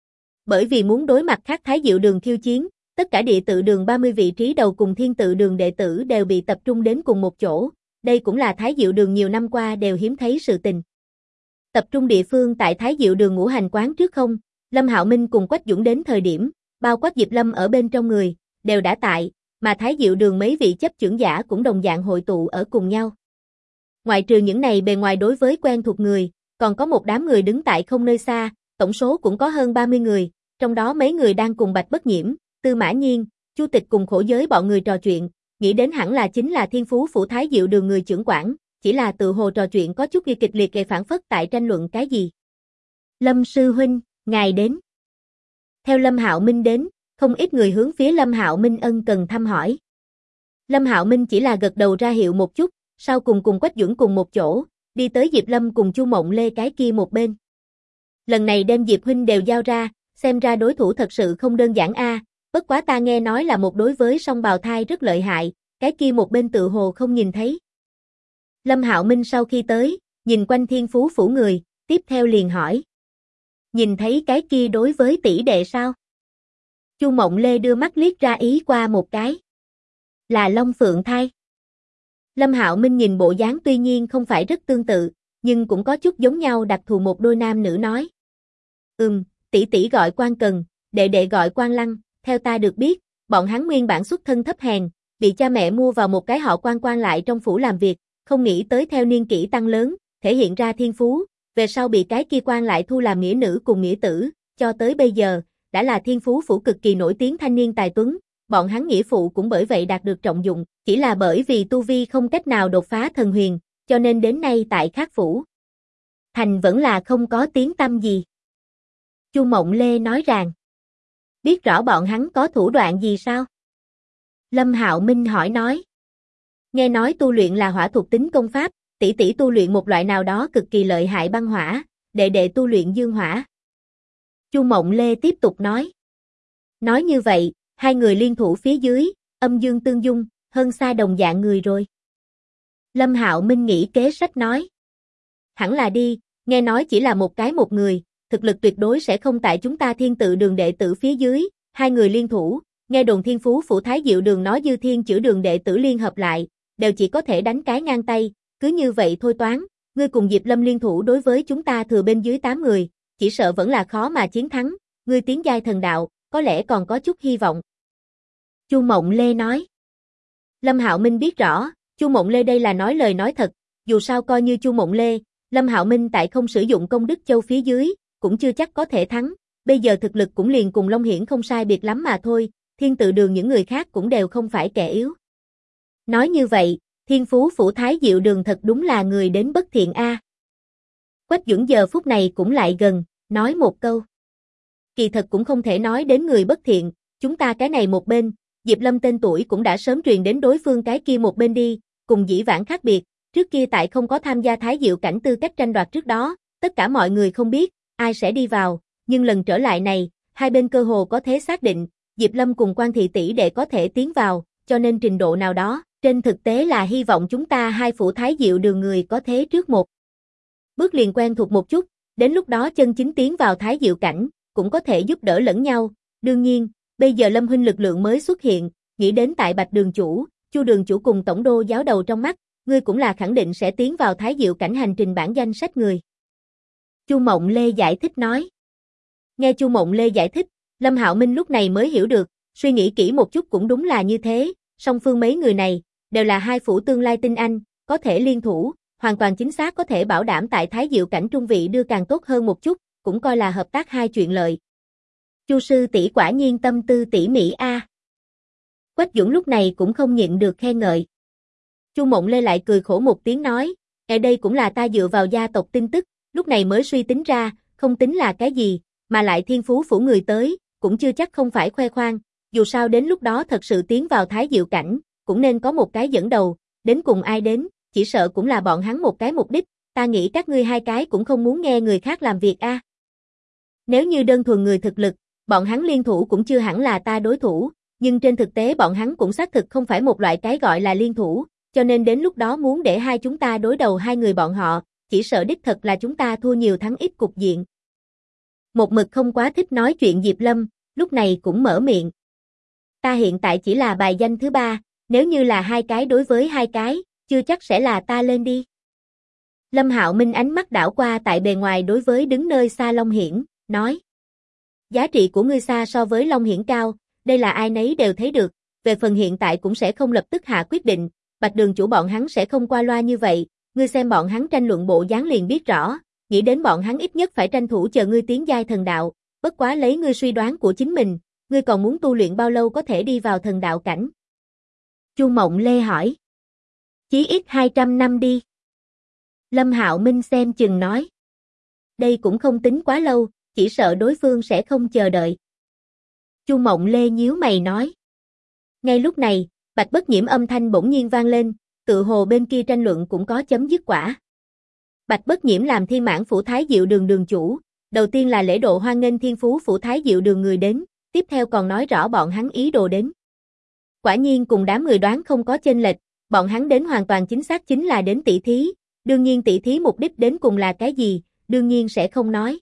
Bởi vì muốn đối mặt khác Thái Diệu Đường khiêu chiến, tất cả địa tự đường 30 vị trí đầu cùng Thiên Tự Đường đệ tử đều bị tập trung đến cùng một chỗ, đây cũng là Thái Diệu Đường nhiều năm qua đều hiếm thấy sự tình. Tập trung địa phương tại Thái Diệu Đường Ngũ Hành Quán trước không, Lâm Hạo Minh cùng Quách Duẩn đến thời điểm, bao quát Diệp Lâm ở bên trong người, đều đã tại, mà Thái Diệu Đường mấy vị chấp chưởng giả cũng đồng dạng hội tụ ở cùng nhau. Ngoại trừ những này bề ngoài đối với quen thuộc người, còn có một đám người đứng tại không nơi xa, tổng số cũng có hơn 30 người, trong đó mấy người đang cùng Bạch Bất Nhiễm, Tư Mã Nhiên, Chu Tịch cùng Khổ Giới bọn người trò chuyện, nghĩ đến hẳn là chính là Thiên Phú Phủ Thái Diệu Đường người trưởng quản, chỉ là tự hồ trò chuyện có chút kịch liệt gây phản phất tại tranh luận cái gì. Lâm sư huynh, ngài đến. Theo Lâm Hạo Minh đến, không ít người hướng phía Lâm Hạo Minh ân cần thăm hỏi. Lâm Hạo Minh chỉ là gật đầu ra hiệu một chút, sau cùng Quách Duẩn cùng một chỗ, đi tới Diệp Lâm cùng Chu Mộng Lê cái kia một bên. Lần này đem Diệp huynh đều giao ra, xem ra đối thủ thật sự không đơn giản a, bất quá ta nghe nói là một đối với song bào thai rất lợi hại, cái kia một bên tự hồ không nhìn thấy. Lâm Hạo Minh sau khi tới, nhìn quanh Thiên Phú Phủ người, tiếp theo liền hỏi. Nhìn thấy cái kia đối với tỷ đệ sao? Chu Mộng Lê đưa mắt liếc ra ý qua một cái. Là Long Phượng thai. Lâm Hạo Minh nhìn bộ dáng tuy nhiên không phải rất tương tự, nhưng cũng có chút giống nhau đặc thù một đôi nam nữ nói. Tỷ tỷ gọi Quan Cần, đệ đệ gọi Quan Lăng, theo ta được biết, bọn hắn nguyên bản xuất thân thấp hèn, bị cha mẹ mua vào một cái họ Quan lại trong phủ làm việc, không nghĩ tới theo niên kỷ tăng lớn, thể hiện ra thiên phú, về sau bị cái kia quan lại thu làm nghĩa nữ cùng nghĩa tử, cho tới bây giờ, đã là Thiên Phú Phủ cực kỳ nổi tiếng thanh niên tài tuấn, bọn hắn nghĩa phụ cũng bởi vậy đạt được trọng dụng, chỉ là bởi vì tu vi không cách nào đột phá thần huyền, cho nên đến nay tại Khác Phủ thành vẫn là không có tiếng tăm gì. Chu Mộng Lê nói rằng, biết rõ bọn hắn có thủ đoạn gì sao? Lâm Hạo Minh hỏi nói. Nghe nói tu luyện là hỏa thuộc tính công pháp, tỷ tỷ tu luyện một loại nào đó cực kỳ lợi hại băng hỏa, đệ đệ tu luyện dương hỏa. Chu Mộng Lê tiếp tục nói. Nói như vậy, hai người liên thủ phía dưới, âm dương tương dung, hơn xa đồng dạng người rồi. Lâm Hạo Minh nghĩ kế sách nói. Hẳn là đi, nghe nói chỉ là một cái một người, thực lực tuyệt đối sẽ không tại chúng ta Thiên Tự Đường đệ tử phía dưới, hai người liên thủ, nghe đồn Thiên Phú Phủ Thái Diệu Đường nói Dư Thiên Chữ Đường đệ tử liên hợp lại, đều chỉ có thể đánh cái ngang tay, cứ như vậy thôi toán, ngươi cùng Diệp Lâm liên thủ đối với chúng ta thừa bên dưới 8 người, chỉ sợ vẫn là khó mà chiến thắng, ngươi tiến giai thần đạo, có lẽ còn có chút hy vọng. Chu Mộng Lê nói. Lâm Hạo Minh biết rõ, Chu Mộng Lê đây là nói lời nói thật, dù sao coi như Chu Mộng Lê, Lâm Hạo Minh tại không sử dụng công đức châu phía dưới, cũng chưa chắc có thể thắng, bây giờ thực lực cũng liền cùng Long Hiển không sai biệt lắm mà thôi, Thiên Tự Đường những người khác cũng đều không phải kẻ yếu. Nói như vậy, Thiên Phú Phủ Thái Diệu Đường thật đúng là người đến bất thiện a. Quách Duẩn giờ phút này cũng lại gần, nói một câu. Kỳ thật cũng không thể nói đến người bất thiện, chúng ta cái này một bên, Diệp Lâm tên tuổi cũng đã sớm truyền đến đối phương cái kia một bên đi, cùng dĩ vãng khác biệt, trước kia tại không có tham gia Thái Diệu cảnh tư cách tranh đoạt trước đó, tất cả mọi người không biết ai sẽ đi vào, nhưng lần trở lại này, hai bên cơ hồ có thể xác định, Diệp Lâm cùng Quan thị tỷ đệ có thể tiến vào, cho nên trình độ nào đó, trên thực tế là hy vọng chúng ta hai phủ Thái Diệu đường người có thế trước một bước liền quen thuộc một chút, đến lúc đó chân chính tiến vào Thái Diệu cảnh, cũng có thể giúp đỡ lẫn nhau. Đương nhiên, bây giờ Lâm huynh lực lượng mới xuất hiện, nghĩ đến tại Bạch đường chủ, Chu đường chủ cùng tổng đô giáo đầu trong mắt, ngươi cũng là khẳng định sẽ tiến vào Thái Diệu cảnh hành trình bản danh sách người. Chu Mộng Lê giải thích nói. Nghe Chu Mộng Lê giải thích, Lâm Hạo Minh lúc này mới hiểu được, suy nghĩ kỹ một chút cũng đúng là như thế, song phương mấy người này, đều là hai phủ tương lai tinh anh, có thể liên thủ, hoàn toàn chính xác có thể bảo đảm tại Thái Diệu cảnh trung vị đưa càng tốt hơn một chút, cũng coi là hợp tác hai chuyện lợi. Chu sư tỷ quả nhiên tâm tư tỉ mỉ a. Quách Duẩn lúc này cũng không nhịn được khen ngợi. Chu Mộng Lê lại cười khổ một tiếng nói, ở đây cũng là ta dựa vào gia tộc tin tức, lúc này mới suy tính ra, không tính là cái gì, mà lại Thiên Phú phủ người tới, cũng chưa chắc không phải khoe khoang, dù sao đến lúc đó thật sự tiến vào Thái Diệu cảnh, cũng nên có một cái dẫn đầu, đến cùng ai đến, chỉ sợ cũng là bọn hắn một cái mục đích, ta nghĩ các ngươi hai cái cũng không muốn nghe người khác làm việc a. Nếu như đơn thuần người thực lực, bọn hắn liên thủ cũng chưa hẳn là ta đối thủ, nhưng trên thực tế bọn hắn cũng xác thực không phải một loại cái gọi là liên thủ, cho nên đến lúc đó muốn để hai chúng ta đối đầu hai người bọn họ, chỉ sợ đích thật là chúng ta thua nhiều thắng ít cục diện. Một mực không quá thích nói chuyện Diệp Lâm, lúc này cũng mở miệng. Ta hiện tại chỉ là bài danh thứ ba, nếu như là hai cái đối với hai cái, chưa chắc sẽ là ta lên đi. Lâm Hạo Minh ánh mắt đảo qua tại bề ngoài đối với đứng nơi xa Long Hiển, nói. Giá trị của ngươi xa so với Long Hiển cao, đây là ai nấy đều thấy được, về phần hiện tại cũng sẽ không lập tức hạ quyết định, Bạch đường chủ bọn hắn sẽ không qua loa như vậy, ngươi xem bọn hắn tranh luận bộ dáng liền biết rõ, nghĩ đến bọn hắn ít nhất phải tranh thủ chờ ngươi tiến giai thần đạo, bất quá lấy ngươi suy đoán của chính mình, ngươi còn muốn tu luyện bao lâu có thể đi vào thần đạo cảnh? Chu Mộng Lê hỏi. Chí ít 200 năm đi. Lâm Hạo Minh xem chừng nói. Đây cũng không tính quá lâu, chỉ sợ đối phương sẽ không chờ đợi. Chu Mộng Lê nhíu mày nói. Ngay lúc này, Bạch Bất Nhiễm âm thanh bỗng nhiên vang lên, tự hồ bên kia tranh luận cũng có chấm dứt quả. Bạch Bất Nhiễm làm Thiên Mãn phủ Thái Diệu đường đường chủ, đầu tiên là lễ độ hoan nghênh Thiên Phú phủ Thái Diệu đường người đến, tiếp theo còn nói rõ bọn hắn ý đồ đến. Quả nhiên cùng đám người đoán không có chênh lệch, bọn hắn đến hoàn toàn chính xác chính là đến tỷ thí, đương nhiên tỷ thí mục đích đến cùng là cái gì, đương nhiên sẽ không nói.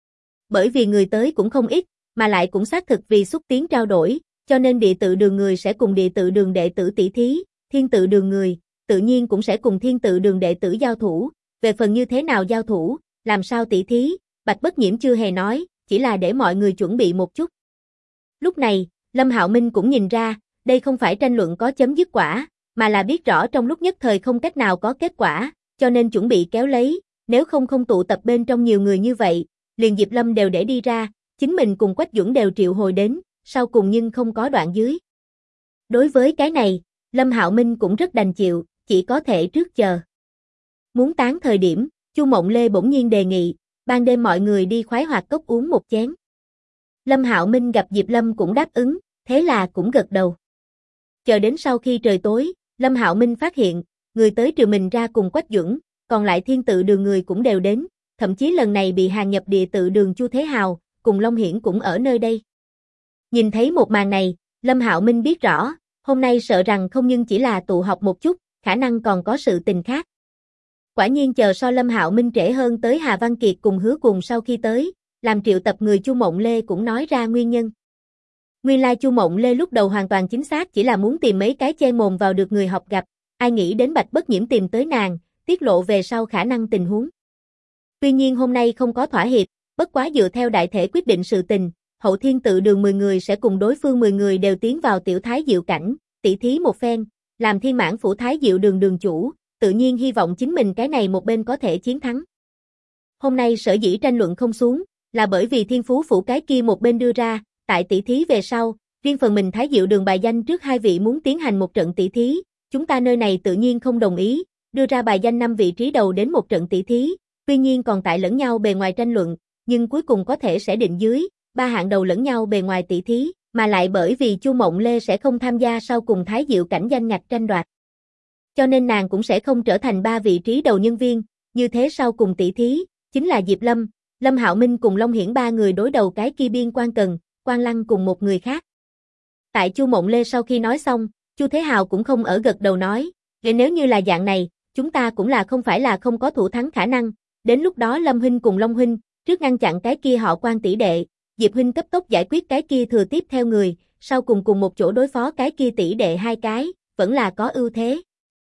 Bởi vì người tới cũng không ít, mà lại cũng xác thực vì xúc tiến trao đổi, cho nên địa tự đường người sẽ cùng địa tự đường đệ tử tỷ thí, thiên tự đường người, tự nhiên cũng sẽ cùng thiên tự đường đệ tử giao thủ, về phần như thế nào giao thủ, làm sao tỷ thí, Bạch Bất Nhiễm chưa hề nói, chỉ là để mọi người chuẩn bị một chút. Lúc này, Lâm Hạo Minh cũng nhìn ra, đây không phải tranh luận có chấm dứt quả, mà là biết rõ trong lúc nhất thời không cách nào có kết quả, cho nên chuẩn bị kéo lấy, nếu không tụ tập bên trong nhiều người như vậy, liền Diệp Lâm đều để đi ra, chính mình cùng Quách Duẩn đều triệu hồi đến, sau cùng nhưng không có đoạn dưới. Đối với cái này, Lâm Hạo Minh cũng rất đành chịu, chỉ có thể trước chờ. Muốn tán thời điểm, Chu Mộng Lê bỗng nhiên đề nghị, ban đêm mọi người đi khoái hoạt cốc uống một chén. Lâm Hạo Minh gặp Diệp Lâm cũng đáp ứng, thế là cũng gật đầu. Chờ đến sau khi trời tối, Lâm Hạo Minh phát hiện, người tới trừ mình ra cùng Quách Duẩn, còn lại thiên tự đường người cũng đều đến, thậm chí lần này bị hàng nhập địa tự đường Chu Thế Hào, cùng Long Hiển cũng ở nơi đây. Nhìn thấy một màn này, Lâm Hạo Minh biết rõ, hôm nay sợ rằng không nhưng chỉ là tụ họp một chút, khả năng còn có sự tình khác. Quả nhiên chờ so Lâm Hạo Minh trễ hơn tới Hà Văn Kiệt cùng Hứa Cùng sau khi tới, làm triệu tập người Chu Mộng Lê cũng nói ra nguyên nhân. Nguyên lai Chu Mộng Lê lúc đầu hoàn toàn chính xác chỉ là muốn tìm mấy cái chen mồm vào được người học gặp, ai nghĩ đến Bạch Bất Nhiễm tìm tới nàng, tiết lộ về sau khả năng tình huống. Tuy nhiên hôm nay không có thỏa hiệp, bất quá dựa theo đại thể quyết định sự tình, hậu thiên tự đường 10 người sẽ cùng đối phương 10 người đều tiến vào tiểu Thái Diệu cảnh, tỷ thí một phen, làm Thiên Mãn phủ Thái Diệu đường đường chủ, tự nhiên hy vọng chính mình cái này một bên có thể chiến thắng. Hôm nay sở dĩ tranh luận không xuống, là bởi vì Thiên Phú phủ cái kia một bên đưa ra, tại tỷ thí về sau, riêng phần mình Thái Diệu đường bài danh trước hai vị muốn tiến hành một trận tỷ thí, chúng ta nơi này tự nhiên không đồng ý, đưa ra bài danh 5 vị trí đầu đến một trận tỷ thí, Tuy nhiên còn tại lẫn nhau bề ngoài tranh luận, nhưng cuối cùng có thể sẽ định dưới, ba hạng đầu lẫn nhau bề ngoài tỷ thí, mà lại bởi vì Chu Mộng Lê sẽ không tham gia sau cùng Thái Diệu cảnh danh ngạch tranh đoạt. Cho nên nàng cũng sẽ không trở thành ba vị trí đầu nhân viên, như thế sau cùng tỷ thí, chính là Diệp Lâm, Lâm Hạo Minh cùng Long Hiển ba người đối đầu cái kia biên Quan Cần, Quan Lăng cùng một người khác. Tại Chu Mộng Lê sau khi nói xong, Chu Thế Hào cũng không ở gật đầu nói, nếu như là dạng này, chúng ta cũng là không phải là không có thủ thắng khả năng, đến lúc đó Lâm huynh cùng Long huynh, trước ngăn chặn cái kia họ Quan tỷ đệ, Diệp huynh cấp tốc giải quyết cái kia thừa tiếp theo người, sau cùng cùng một chỗ đối phó cái kia tỷ đệ hai cái, vẫn là có ưu thế.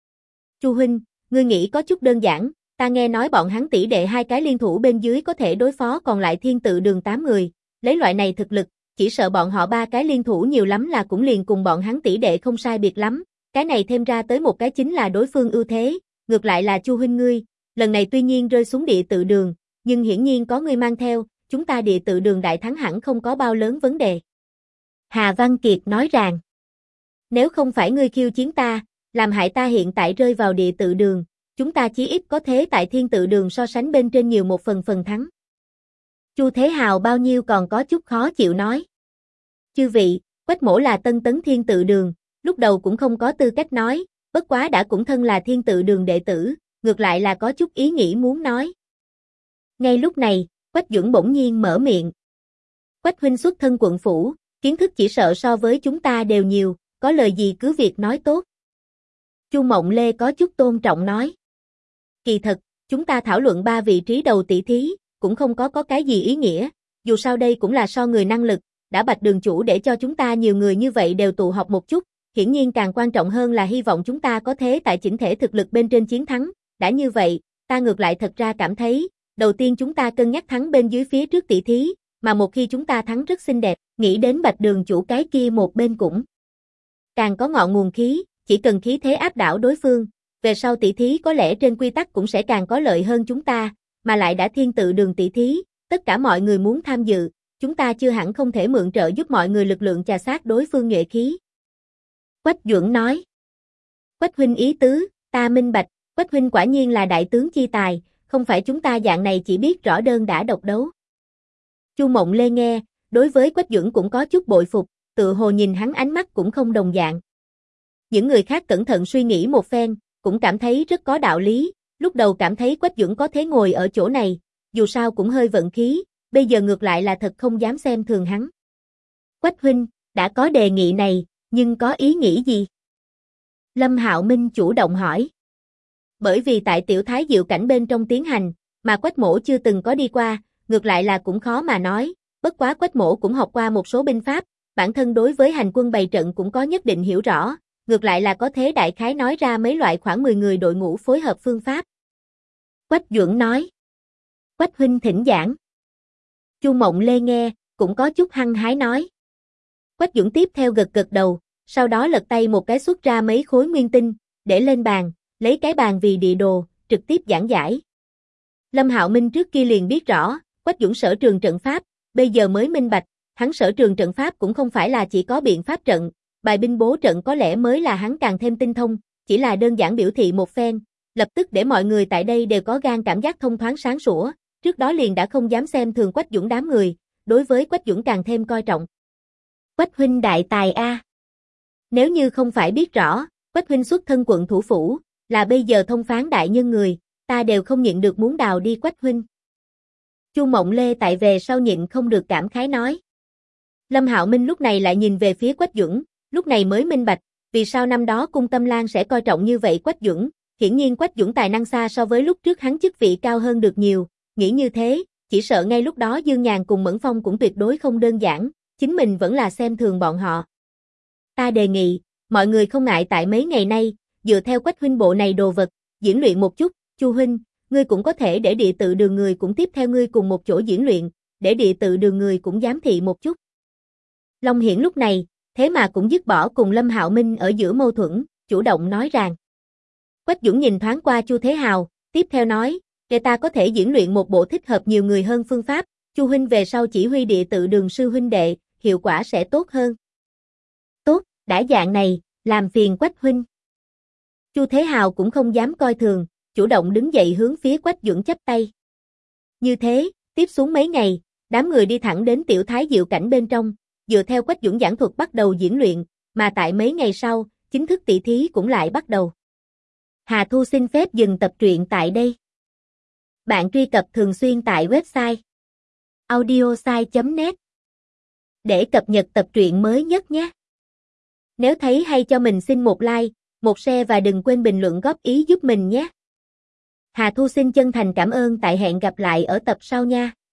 Chu huynh, ngươi nghĩ có chút đơn giản, ta nghe nói bọn hắn tỷ đệ hai cái liên thủ bên dưới có thể đối phó còn lại Thiên Tự Đường 8 người, lấy loại này thực lực, chỉ sợ bọn họ ba cái liên thủ nhiều lắm là cũng liền cùng bọn hắn tỷ đệ không sai biệt lắm, cái này thêm ra tới một cái chính là đối phương ưu thế, ngược lại là Chu huynh ngươi, lần này tuy nhiên rơi xuống Địa Tự Đường, nhưng hiển nhiên có ngươi mang theo, chúng ta Địa Tự Đường đại thắng hẳn không có bao lớn vấn đề. Hà Văn Kiệt nói rằng, nếu không phải ngươi khiêu chiến ta, làm hại ta hiện tại rơi vào Địa Tự Đường, chúng ta chí ít có thế tại Thiên Tự Đường so sánh bên trên nhiều một phần thắng. Chu Thế Hào bao nhiêu còn có chút khó chịu nói. Chư vị, Quách Mỗ là tân tấn Thiên Tự Đường, lúc đầu cũng không có tư cách nói, bất quá đã cũng thân là Thiên Tự Đường đệ tử, ngược lại là có chút ý nghĩ muốn nói. Ngay lúc này, Quách Duẩn bỗng nhiên mở miệng. Quách huynh xuất thân quận phủ, kiến thức chỉ sợ so với chúng ta đều nhiều, có lời gì cứ việc nói tốt. Chu Mộng Lê có chút tôn trọng nói. Kỳ thật, chúng ta thảo luận ba vị trí đầu tỷ thí, cũng không có cái gì ý nghĩa, dù sao đây cũng là so người năng lực, đã Bạch Đường chủ để cho chúng ta nhiều người như vậy đều tụ họp một chút, hiển nhiên càng quan trọng hơn là hy vọng chúng ta có thế tại chỉnh thể thực lực bên trên chiến thắng, đã như vậy, ta ngược lại thật ra cảm thấy, đầu tiên chúng ta cân nhắc thắng bên dưới phía trước tỷ thí, mà một khi chúng ta thắng rất xinh đẹp, nghĩ đến Bạch Đường chủ cái kia một bên cũng càng có ngọn nguồn khí, chỉ cần khí thế áp đảo đối phương, về sau tỷ thí có lẽ trên quy tắc cũng sẽ càng có lợi hơn chúng ta, mà lại đã Thiên Tự Đường tỷ thí, tất cả mọi người muốn tham dự, chúng ta chưa hẳn không thể mượn trợ giúp mọi người lực lượng chà sát đối phương nhuệ khí. Quách Duẩn nói. Quách huynh ý tứ, ta minh bạch, Quách huynh quả nhiên là đại tướng chi tài, không phải chúng ta dạng này chỉ biết rõ đơn đã độc đấu. Chu Mộng Lê nghe, đối với Quách Duẩn cũng có chút bội phục, tự hồ nhìn hắn ánh mắt cũng không đồng dạng. Những người khác cẩn thận suy nghĩ một phen, cũng cảm thấy rất có đạo lý, lúc đầu cảm thấy Quách Duẩn có thế ngồi ở chỗ này, dù sao cũng hơi vận khí, bây giờ ngược lại là thật không dám xem thường hắn. Quách huynh, đã có đề nghị này, nhưng có ý nghĩ gì? Lâm Hạo Minh chủ động hỏi. Bởi vì tại Tiểu Thái Diệu cảnh bên trong tiến hành, mà Quách Mỗ chưa từng có đi qua, ngược lại là cũng khó mà nói, bất quá Quách Mỗ cũng học qua một số binh pháp, bản thân đối với hành quân bày trận cũng có nhất định hiểu rõ, ngược lại là có thế đại khái nói ra mấy loại khoảng 10 người đội ngũ phối hợp phương pháp. Quách Duẩn nói. Quách huynh thỉnh giảng. Chu Mộng Lê nghe, cũng có chút hăng hái nói. Quách Duẩn tiếp theo gật gật đầu, sau đó lật tay một cái xuất ra mấy khối nguyên tinh, để lên bàn, lấy cái bàn vì địa đồ, trực tiếp giảng giải. Lâm Hạo Minh trước kia liền biết rõ, Quách Duẩn sở trường trận pháp, bây giờ mới minh bạch, hắn sở trường trận pháp cũng không phải là chỉ có biện pháp trận, bài binh bố trận có lẽ mới là hắn càng thêm tinh thông, chỉ là đơn giản biểu thị một phen, lập tức để mọi người tại đây đều có gan cảm giác thông thoáng sáng sủa, trước đó liền đã không dám xem thường Quách Duẩn đám người, đối với Quách Duẩn càng thêm coi trọng. Quách huynh đại tài a. Nếu như không phải biết rõ, Quách huynh xuất thân quận thủ phủ, là bây giờ thông phán đại nhân người, ta đều không nhịn được muốn đào đi Quách huynh. Chu Mộng Lê tại về sau nhịn không được cảm khái nói. Lâm Hạo Minh lúc này lại nhìn về phía Quách Duẩn, lúc này mới minh bạch, vì sao năm đó Cung Tâm Lan sẽ coi trọng như vậy Quách Duẩn, hiển nhiên Quách Duẩn tài năng xa so với lúc trước hắn chức vị cao hơn được nhiều, nghĩ như thế, chỉ sợ ngay lúc đó Dương Nhàn cùng Mẫn Phong cũng tuyệt đối không đơn giản, chính mình vẫn là xem thường bọn họ. Ta đề nghị, mọi người không ngại tại mấy ngày nay, dựa theo Quách huynh bộ này đồ vật, diễn luyện một chút, Chu huynh, ngươi cũng có thể để Địa Tự Đường người cũng tiếp theo ngươi cùng một chỗ diễn luyện, để Địa Tự Đường người cũng giám thị một chút. Long Hiển lúc này, thế mà cũng dứt bỏ cùng Lâm Hạo Minh ở giữa mâu thuẫn, chủ động nói rằng. Quách Duẩn nhìn thoáng qua Chu Thế Hào, tiếp theo nói, để ta có thể diễn luyện một bộ thích hợp nhiều người hơn phương pháp, Chu huynh về sau chỉ huy Địa Tự Đường sư huynh đệ, hiệu quả sẽ tốt hơn. Tốt, đã dạng này, làm phiền Quách huynh. Chu Thế Hào cũng không dám coi thường, chủ động đứng dậy hướng phía Quách Duẩn chắp tay. Như thế, tiếp xuống mấy ngày, đám người đi thẳng đến tiểu thái diệu cảnh bên trong, dựa theo Quách Dũng giảng thuật bắt đầu diễn luyện, mà tại mấy ngày sau, chính thức tỷ thí cũng lại bắt đầu. Hà Thu xin phép dừng tập truyện tại đây. Bạn truy cập thường xuyên tại website audiosai.net để cập nhật tập truyện mới nhất nhé. Nếu thấy hay cho mình xin một like, một share và đừng quên bình luận góp ý giúp mình nhé. Hà Thu xin chân thành cảm ơn, tại hẹn gặp lại ở tập sau nha.